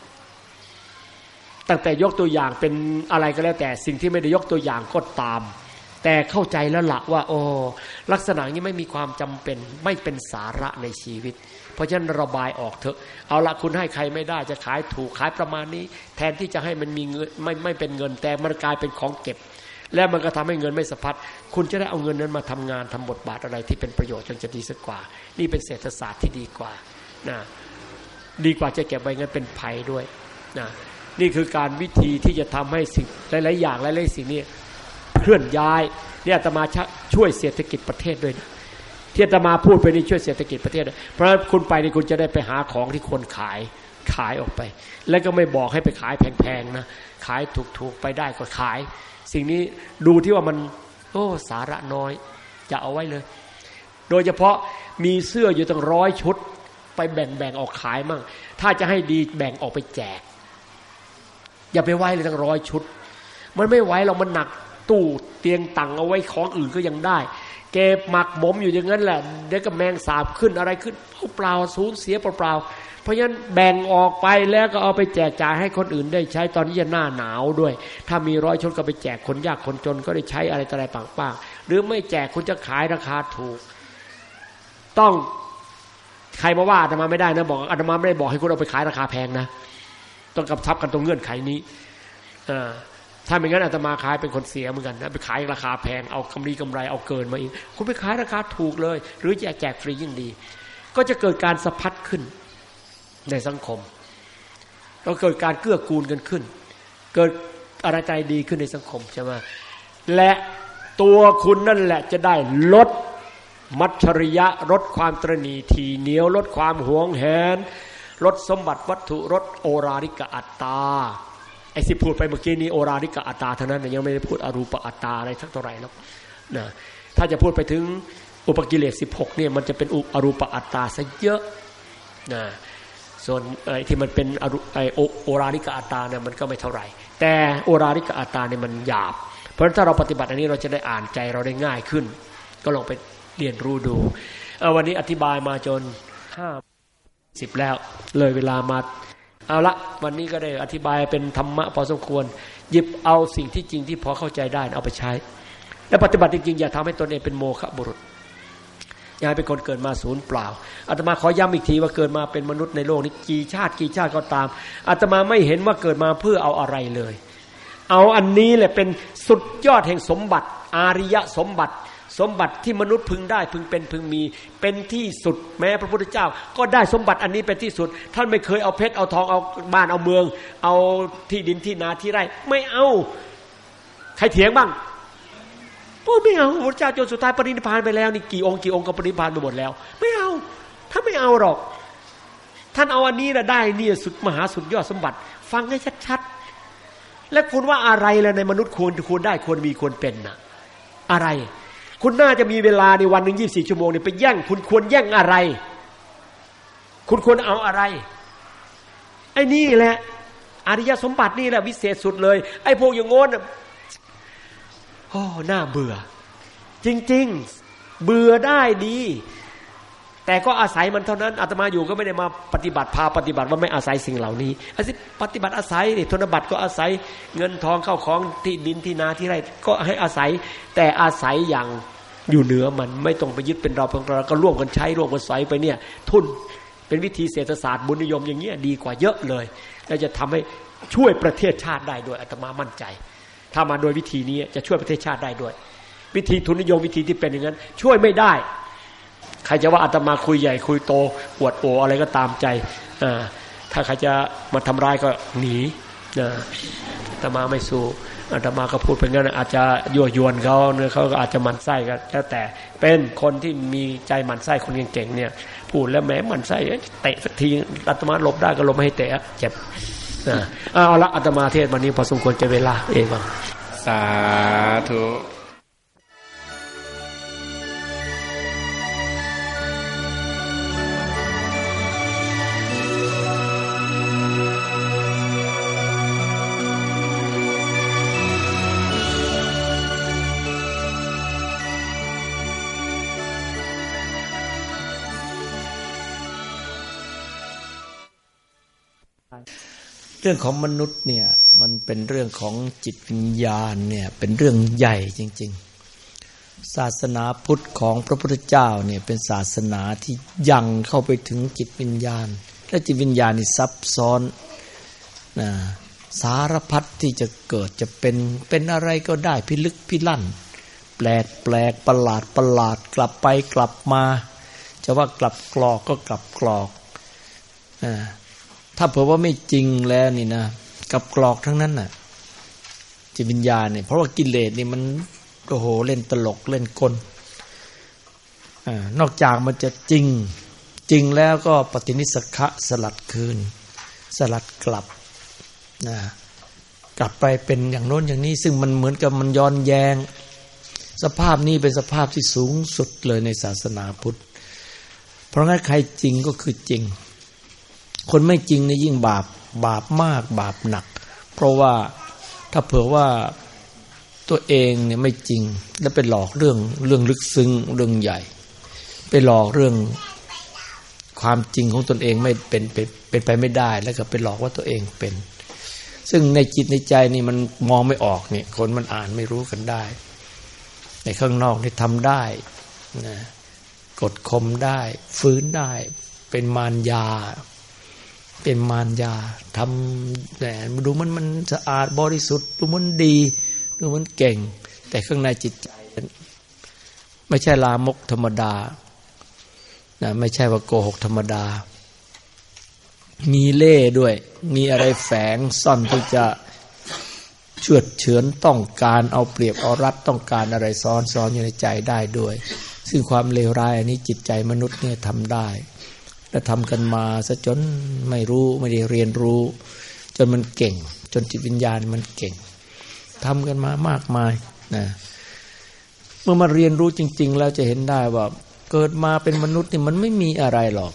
S2: ตั้งแต่ยกตัวอย่างเป็นอะไรก็แล้วแต่สิ่งที่ไม่ได้ยกตัวอย่างก็ตามแต่เข้าใจแล้วละว่าโอ้ลักษณะนี้ไม่มีความจำเป็นไม่เป็นสาระในชีวิตเพราะฉะนั้นระบายออกเถอะเอาละคุณให้ใครไม่ได้จะขายถูกขายประมาณนี้แทนที่จะให้มันมีเงินไม่ไม่เป็นเงินแต่มันกลายเป็นของเก็บและมันก็ทำให้เงินไม่สะพัดคุณจะได้เอาเงินนั้นมาทำงานทำบทบาทอะไรที่เป็นประโยชน์จนจะดีสักกว่านี่เป็นเศรษฐศาสตร์ที่ดีกว่านะดีกว่าจะเก็บไว้เงินเป็นภัยด้วยนะนี่คือการวิธีที่จะทำให้สิ่งหลายๆอย่างหลายๆสิ่งนี้เคลื่อนย้ายเนี่ยอาตมาช่วยเศรษฐกิจประเทศด้วยนะที่อาตมาพูดไปนี่ช่วยเศรษฐกิจประเทศเพราะคุณไปนี่คุณจะได้ไปหาของที่คนขายขายออกไปแล้วก็ไม่บอกให้ไปขายแพงๆนะขายถูกๆไปได้ก็ขายสิ่งนี้ดูที่ว่ามันโอ้สาระน้อยจะเอาไว้เลยโดยเฉพาะมีเสื้ออยู่ตั้งร้อยชุดไปแบ่งๆออกขายมั่งถ้าจะให้ดีแบ่งออกไปแจกอย่าไปไว้เลยตั้งร้อยชุดมันไม่ไหวเรามันหนักตู้เตียงตังเอาไว้ของอื่นก็ยังได้เก็บหมักหมมอยู่อย่างนั้นแหละเดี๋ยวก็แมงสาบขึ้นอะไรขึ้นเปล่าสูญเสียเปล่าๆเพราะฉะนั้นแบ่งออกไปแล้วก็เอาไปแจกจ่ายให้คนอื่นได้ใช้ตอนนี้จะหน้าหนาวด้วยถ้ามีร้อยชุดก็ไปแจกคนยากคนจนก็ได้ใช้อะไรต่ออะไรปังๆหรือไม่แจกคุณจะขายราคาถูกต้องใครมาว่าอาตมาไม่ได้นะบอกอาตมาไม่ได้บอกให้คุณเอาไปขายราคาแพงนะต้องกำชับกันตรงเงื่อนไขนี้อ่าถ้าไม่งั้นอาตมาขายเป็นคนเสียเหมือนกันนะไปขายราคาแพงเอากำไรกำไรเอาเกินมาอีกคุณไปขายราคาถูกเลยหรือแจกแจกฟรียิ่งดีก็จะเกิดการสะพัดขึ้นในสังคมก็เกิดการเกื้อกูลกันขึ้นเกิดอะไรใจดีขึ้นในสังคมใช่ไหมและตัวคุณนั่นแหละจะได้ลดมัจฉริยะลดความตระหนี่ทีเหนียวลดความหวงแหนลดสมบัติวัตถุลดโอราริกอัตตาไอ้ที่พูดไปเมื่อกี้นี้โอราริกอัตตาเท่านั้นยังไม่ได้พูดอรูปอัตตาอะไรสักเท่าไหร่หรอกนะถ้าจะพูดไปถึงอุปกิเลสสิบหกเนี่ยมันจะเป็นอรูปอัตตาซะเยอะนะส่วนไอ้ที่มันเป็นอรูไอ้โอราริกอัตตาเนี่ยมันก็ไม่เท่าไหร่แต่โอราริกอัตตาเนี่ยมันหยาบเพราะฉะนั้นถ้าเราปฏิบัติอันนี้เราจะได้อ่านใจเราได้ง่ายขึ้นก็ลองไปเรียนรู้ดูวันนี้อธิบายมาจนห้าสิบแล้วเลยเวลามาเอาละวันนี้ก็ได้อธิบายเป็นธรรมะพอสมควรหยิบเอาสิ่งที่จริงที่พอเข้าใจได้เอาไปใช้และปฏิบัติจริงๆอย่าทำให้ตนเองเป็นโมฆะบุรุษอย่าให้เป็นคนเกิดมาศูนย์เปล่าอาตมาขอย้ำอีกทีว่าเกิดมาเป็นมนุษย์ในโลกนี้กี่ชาติกี่ชาติก็ตามอาตมาไม่เห็นว่าเกิดมาเพื่อเอาอะไรเลยเอาอันนี้แหละเป็นสุดยอดแห่งสมบัติอาริยสมบัติสมบัติที่มนุษย์พึงได้พึงเป็นพึงมีเป็นที่สุดแม้พระพุทธเจ้าก็ได้สมบัติอันนี้เป็นที่สุดท่านไม่เคยเอาเพชรเอาทองเอาบ้านเอาเมืองเอาที่ดินที่นาที่ไร่ไม่เอาใครเถียงบ้างโอ้ไม่เอาพระพุทธเจ้าจนสุดท้ายปรินิพพานไปแล้วนี่กี่องค์กี่องค์ก็ปรินิพพานไปหมดแล้วไม่เอาถ้าไม่เอาหรอกท่านเอาอันนี้ละได้นี่สุดมหาสุดยอดสมบัติฟังให้ชัดๆและคุณว่าอะไรล่ะในมนุษย์ควรควรได้ควรมีควรเป็นน่ะอะไรคุณน่าจะมีเวลาในวันหนึ่งยี่สิบสี่ชั่วโมงเนี่ยไปแย่งคุณควรแย่งอะไรคุณควรเอาอะไรไอ้นี่แหละอริยสมบัตินี่แหละวิเศษสุดเลยไอ้พวกอย่างโง่นโอ้น่าเบื่อจริงๆเบื่อได้ดีแแต่ก็อาศัยมันเท่านั้นอาตมาอยู่ก็ไม่ได้มาปฏิบัติพาปฏิบัติว่าไม่อาศัยสิ่งเหล่านี้อาศัยปฏิบัติอาศัยธนบัตรก็อาศัยเงินทองเข้าของที่ดินที่นาที่ไร่ก็ให้อาศัยแต่อาศัยอย่างอยู่เหนือมันไม่ต้องไปยึดเป็นเราเป็นเราก็ร่วมกันใช้ร่วมกันใส่ไปเนี่ยทุนเป็นวิธีเศรษฐศาสตร์บุญนิยมอย่างเงี้ยดีกว่าเยอะเลยและจะทำให้ช่วยประเทศชาติได้ด้วยอาตมามั่นใจถ้ามาโดยวิธีนี้จะช่วยประเทศชาติได้ด้วยวิธีทุนนิยมวิธีที่เป็นอย่างนั้นช่วยไม่ได้ใครจะว่าอาตมาคุยใหญ่คุยโตอวดโออะไรก็ตามใจถ้าใครจะมาทำร้ายก็หนีอาตมาไม่สู้อาตมาก็พูดเป็นงั้นอาจจะยั่วยวนเขาเนี่ยเขาก็อาจจะหมั่นไส้ก็แล้วแต่เป็นคนที่มีใจหมั่นไส้คนเก่งๆเนี่ยพูดแล้วแหมหมั่นไส้เตะสักทีอาตมาหลบได้ก็หลบไม่ให้เตะเจ็บเอาละอาตมาเทศวันนี้พอสมควรจะเวลาเองบ้าง
S3: สาธุ
S4: เรื่องของมนุษย์เนี่ยมันเป็นเรื่องของจิตวิญญาณเนี่ยเป็นเรื่องใหญ่จริงๆศาสนาพุทธของพระพุทธเจ้าเนี่ยเป็นศาสนาที่ยังเข้าไปถึงจิตวิญญาณและจิตวิญญาณนี่ซับซ้อนนะสารพัดที่จะเกิดจะเป็นเป็นอะไรก็ได้พิลึกพิลั่นแปลกแปลกประหลาดประหลาดกลับไปกลับมาจะว่ากลับกรอกก็กลับกรอกอ่าถ้าเผื่อว่าไม่จริงแล้วนี่นะกับกรอกทั้งนั้นน่ะจิตวิญญาณเนี่ยเพราะว่ากิเลสนี่มันโอ้โหเล่นตลกเล่นกลอ่านอกจากมันจะจริงจริงแล้วก็ปฏินิสขะสลัดคืนสลัดกลับนะกลับไปเป็นอย่างโน้นอย่างนี้ซึ่งมันเหมือนกับมันย้อนแย้งสภาพนี้เป็นสภาพที่สูงสุดเลยในศาสนาพุทธเพราะงั้นใครจริงก็คือจริงคนไม่จริงนี่ยิ่งบาปบาปมากบาปหนักเพราะว่าถ้าเผื่อว่าตัวเองเนี่ยไม่จริงแล้วไปหลอกเรื่องเรื่องลึกซึ้งเรื่องใหญ่ไปหลอกเรื่องความจริงของตนเองไม่เป็นเป็นเป็นไปไม่ได้แล้วก็ไปหลอกว่าตัวเองเป็นซึ่งในจิตในใจนี่มันมองไม่ออกเนี่ยคนมันอ่านไม่รู้กันได้ในข้างนอกนี่ทำได้นะกดข่มได้ฟื้นได้เป็นมารยาเป็นมารยาทำแต่ดูมันมันสะอาดบริสุทธิ์ดูมันดีดูมันเก่งแต่ข้างในจิตใจไม่ใช่ลามกธรรมดานะไม่ใช่ว่าโกหกธรรมดามีเล่ห์ด้วยมีอะไรแฝงซ่อนที่จะเฉือดเฉือนต้องการเอาเปรียบเอารัดต้องการอะไรซ้อนซ้อนอยู่ในใจได้ด้วยซึ่งความเลวร้ายอันนี้จิตใจมนุษย์เนี่ยทำได้และทำกันมาซะจนไม่รู้ไม่ได้เรียนรู้จนมันเก่งจนจิตวิญญาณมันเก่งทำกันมามากมายนะเมื่อมาเรียนรู้จริงๆแล้วจะเห็นได้ว่าเกิดมาเป็นมนุษย์นี่มันไม่มีอะไรหรอก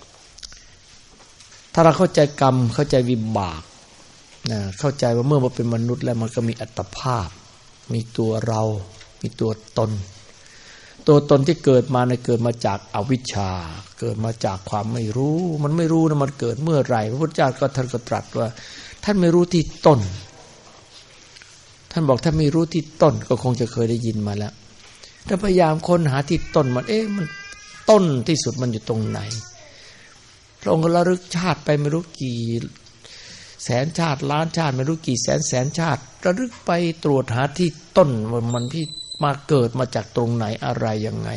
S4: ถ้าเราเข้าใจกรรมเข้าใจวิบากนะเข้าใจว่าเมื่อมาเป็นมนุษย์แล้วมันก็มีอัตภาพมีตัวเรามีตัวตนตัวตนที่เกิดมาเนี่ยเกิดมาจากอวิชชาเกิดมาจากความไม่รู้มันไม่รู้นะมันเกิดเมื่อไหร่พระพุทธเจ้าก็ท่านก็ตรัสว่าท่านไม่รู้ที่ต้นท่านบอกท่านไม่รู้ที่ต้นก็คงจะเคยได้ยินมาแล้วถ้าพยายามค้นหาที่ต้นมันเอ๊ะมันต้นที่สุดมันอยู่ตรงไหนพระองค์ก็ระลึกชาติไปไม่รู้กี่แสนชาติล้านชาติไม่รู้กี่แสนแสนชาติระลึกไปตรวจหาที่ต้นว่ามันที่มาเกิดมาจากตรงไหนอะไรยังไง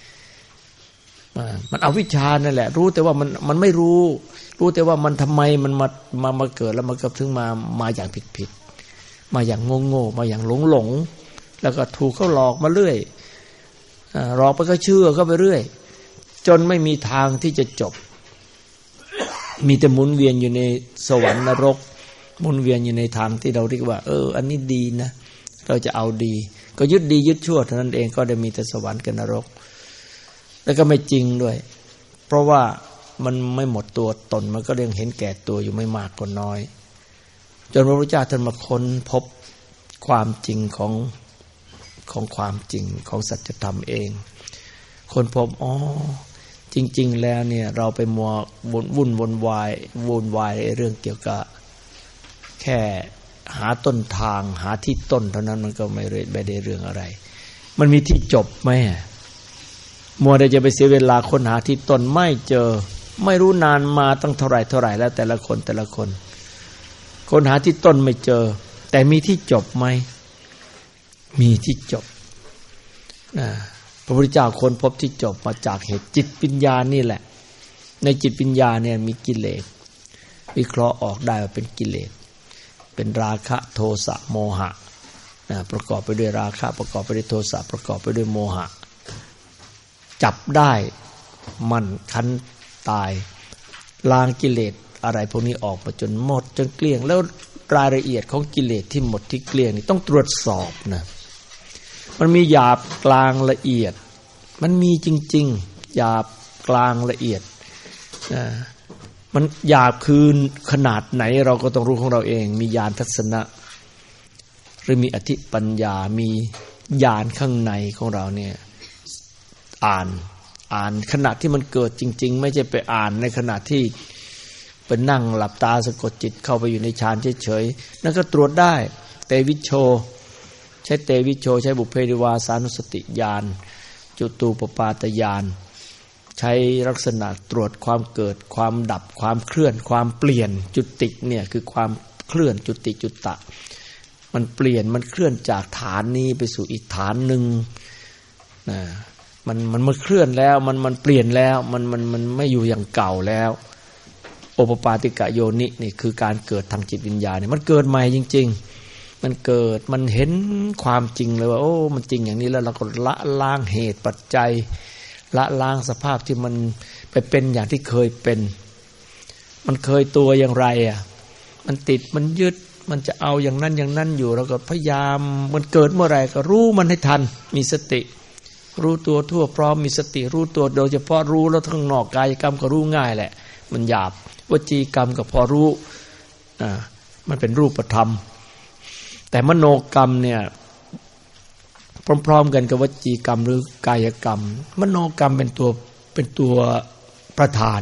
S4: มันเอาวิชานั่นแหละรู้แต่ว่ามันมันไม่รู้รู้แต่ว่ามันทำไมมันมามามาเกิดแล้วมันก็ถึงมามาอย่างผิดผิดมาอย่างงงโง่มาอย่างหลงหลงแล้วก็ถูกเขาหลอกมาเรื่อยหลอกไปก็เชื่อเข้าไปเรื่อยจนไม่มีทางที่จะจบมีแต่หมุนเวียนอยู่ในสวรรค์นรกหมุนเวียนอยู่ในทางที่เราเรียกว่าเอออันนี้ดีนะเราจะเอาดีก็ยึดดียึดชั่วเท่านั้นเองก็ได้มีแต่สวรรค์กับนรกแล้วก็ไม่จริงด้วยเพราะว่ามันไม่หมดตัวตนมันก็ยังเห็นแก่ตัวอยู่ไม่มากก็น้อยจนพระพุทธเจ้าท่านมาค้นพบความจริงของของความจริงของสัจธรรมเองค้นพบอ๋อจริงๆแล้วเนี่ยเราไปมัววุ่นวนวายวุ่นวายเรื่องเกี่ยวกับแค่หาต้นทางหาที่ต้นเท่านั้นมันก็ไม่ไม่ได้เรื่องอะไรมันมีที่จบไหมมัวแต่จะไปเสียเวลาค้นหาที่ต้นไม่เจอไม่รู้นานมาตั้งเท่าไหร่เท่าไหร่แล้วแต่ละคนแต่ละคนค้นหาที่ต้นไม่เจอแต่มีที่จบไหมมีที่จบนะพระพุทธเจ้าค้นพบที่จบมาจากเหตุจิตปัญญานี่แหละในจิตปัญญาเนี่ยมีกิเลสวิเคราะห์ออกได้ว่าเป็นกิเลสเป็นราคะโทสะโมหะนะประกอบไปด้วยราคะประกอบไปด้วยโทสะประกอบไปด้วยโมหะจับได้มันคันตายล้างกิเลสอะไรพวกนี้ออกมาจนหมดจนเกลี้ยงแล้วรายละเอียดของกิเลสที่หมดที่เกลี้ยงนี่ต้องตรวจสอบนะมันมีหยาบกลางละเอียดมันมีจริงๆหยาบกลางละเอียดนะมันหยาบคือขนาดไหนเราก็ต้องรู้ของเราเองมีญาณทัศนะหรือมีอธิปัญญามีญาณข้างในของเราเนี่ยอ่านอ่านขณะที่มันเกิดจริงๆไม่ใช่ไปอ่านในขณะที่ไปนั่งหลับตาสะกดจิตเข้าไปอยู่ในฌานเฉยๆนั่นก็ตรวจได้เตวิชโชใช้เตวิชโชใช้บุพเพนิวาสานุสติญาณจุตูปปาตญาณใช้ลักษณะตรวจความเกิดความดับความเคลื่อนความเปลี่ยนจุติเนี่ยคือความเคลื่อนจุติจุตตะมันเปลี่ยนมันเคลื่อนจากฐานนี้ไปสู่อีกฐานหนึ่งนะมันมันมันเคลื่อนแล้วมันมันเปลี่ยนแล้วมันมันมันไม่อยู่อย่างเก่าแล้วโอปปาติกะโยนินี่คือการเกิดทางจิตวิญญาณเนี่ยมันเกิดใหม่จริงๆมันเกิดมันเห็นความจริงเลยว่าโอ้มันจริงอย่างนี้แล้วเราก็ละล้างเหตุปัจจัยละล้างสภาพที่มันไปเป็นอย่างที่เคยเป็นมันเคยตัวอย่างไรอ่ะมันติดมันยึดมันจะเอาอย่างนั้นอย่างนั้นอยู่เราก็พยายามมันเกิดเมื่อไหร่ก็รู้มันให้ทันมีสติรู้ตัวทั่วพร้อมมีสติรู้ตัวโดยเฉพาะรู้แล้วทั้งนอกกายกรรมก็รู้ง่ายแหละมันหยาบวจีกรรมก็พอรู้อ่ามันเป็นรูปธรรมแต่มโนกรรมเนี่ยพร้อมๆกันกับวจีกรรมหรือกายกรรมมโนกรรมเป็นตัวเป็นตัวประธาน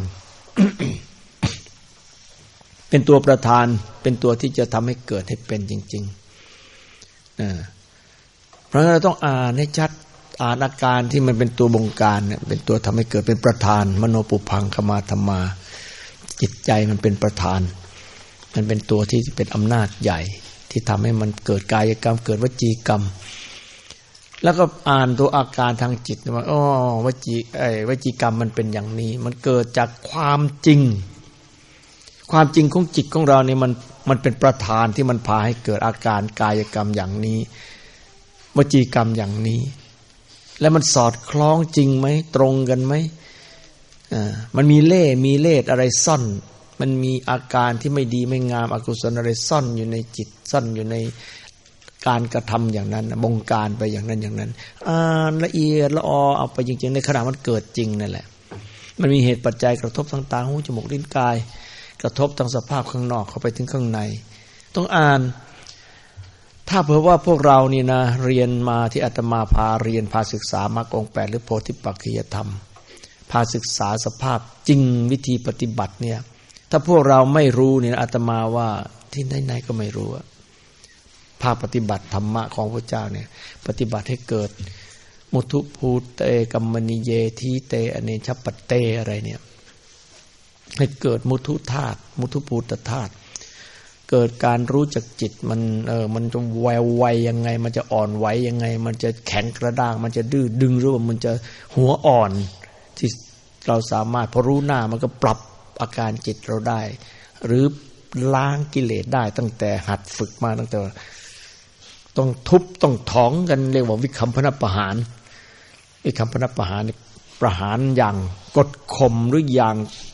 S4: เป็นตัวประธานเป็นตัวที่จะทำให้เกิดให้เป็นจริงๆนะเพราะฉะนั้นเราต้องอ่านให้ชัดอ่านอาการที่มันเป็นตัวบงการเนี่ยเป็นตัวทำให้เกิดเป็นประธานมโนปุพังคมาธรรมาจิตใจมันเป็นประธานมันเป็นตัวที่เป็นอำนาจใหญ่ที่ทำให้มันเกิดกายกรรมเกิดวจีกรรมแล้วก็อ่านตัวอาการทางจิตว่าอ๋อวจีไอ้วจีกรรมมันเป็นอย่างนี้มันเกิดจากความจริงความจริงของจิตของเราเนี่ยมันมันเป็นประธานที่มันพาให้เกิดอาการกายกรรมอย่างนี้วจีกรรมอย่างนี้แล้วมันสอดคล้องจริงไหมตรงกันไหมอ่ามันมีเล่ห์มีเลสอะไรซ่อนมันมีอาการที่ไม่ดีไม่งามอกุศลอะไรซ่อนอยู่ในจิตซ่อนอยู่ในการกระทำอย่างนั้นบงการไปอย่างนั้นอย่างนั้นอ่านละเอียดละออเอาไปจริงๆในขณะมันเกิดจริงนั่นแหละมันมีเหตุปัจจัยกระทบทางตาหูจมูกลิ้นกายกระทบทางสภาพข้างนอกเข้าไปถึงข้างในต้องอ่านถ้าเผื่อว่าพวกเรานี่นะเรียนมาที่อาตมาพาเรียนพาศึกษามรรคองค์แปดหรือโพธิปักขิยธรรมพาศึกษาสภาพจริงวิธีปฏิบัติเนี่ยถ้าพวกเราไม่รู้เนี่ยอาตมาว่าที่ไหนๆก็ไม่รู้ภาคปฏิบัติธรรมะของพระเจ้าเนี่ยปฏิบัติให้เกิดมุทุภูเตกัมมณีเยทีเตอเนชปัตเตอะไรเนี่ยให้เกิดมุทุธาตุมุทุภูตธาตุเกิดการรู้จักจิตมันเออมันจะแววไวยังไงมันจะอ่อนไหวยังไงมันจะแข็งกระด้างมันจะดื้อดึงหรือว่ามันจะหัวอ่อนที่เราสามารถพอรู้หน้ามันก็ปรับอาการจิตเราได้หรือล้างกิเลสได้ตั้งแต่หัดฝึกมาตั้งแต่ต้องทุบต้องถองกันเรียกว่าวิคัมพนประหารวิคัมพนประหารประหารอย่างกดข่มหรืออย่าง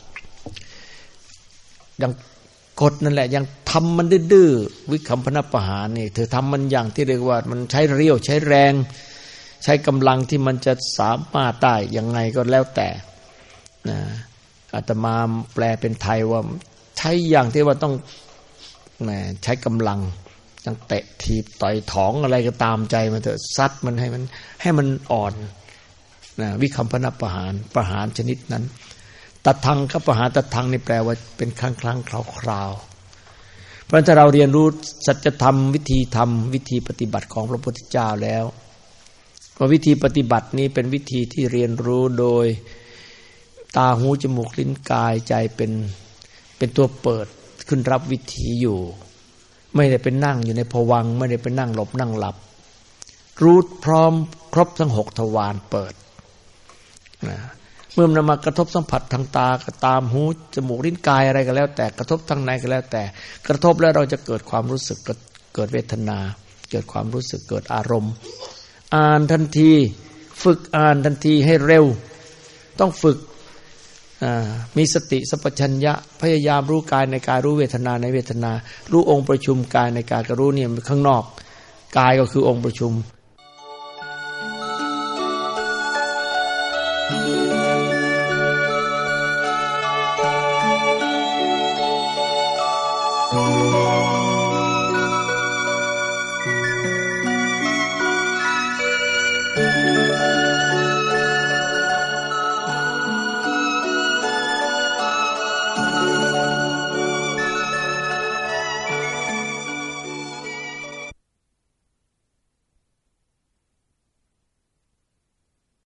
S4: อย่างกดนั่นแหละยังทำมันดื้อๆวิคัมพนประหารนี่เธอทำมันอย่างที่เรียกว่ามันใช้เรี่ยวใช้แรงใช้กำลังที่มันจะสามารถได้ยังไงก็แล้วแต่นะอาตมาแปลเป็นไทยว่าใช้อย่างที่ว่าต้องแหมใช้กำลังจังเตะถีบต่อยถองอะไรก็ตามใจมันเถอะซัดมันให้มันให้มันอ่อนนะวิคัมพนประหารประหารชนิดนั้นตัดทังกับประหารตัดทังนี่แปลว่าเป็นครั้งครั้งคราวคราวเพราะฉะนั้นถ้าเราเรียนรู้สัจธรรมวิธีธรรมวิธีปฏิบัติของพระพุทธเจ้าแล้วว่าวิธีปฏิบัตินี้เป็นวิธีที่เรียนรู้โดยตาหูจมูกลิ้นกายใจเป็นเป็นตัวเปิดขึ้นรับวิถีอยู่ไม่ได้เป็นนั่งอยู่ในภวังค์ไม่ได้เป็นนั่งหลบนั่งหลับรู้พร้อมครบทั้งหกทวารเปิดนะเมื่อมันมากระทบสัมผัสทางตากระตามหูจมูกลิ้นกายอะไรก็แล้วแต่กระทบทางไหนก็แล้วแต่กระทบแล้วเราจะเกิดความรู้สึกเกิดเวทนาเกิดความรู้สึกเกิดอารมณ์อ่านทันทีฝึกอ่านทันทีให้เร็วต้องฝึกมีสติสัมปชัญญะพยายามรู้กายในกายรู้เวทนาในเวทนารู้องค์ประชุมกายในกายก็รู้เนี่ยข้างนอกกายก็คือองค์ประชุม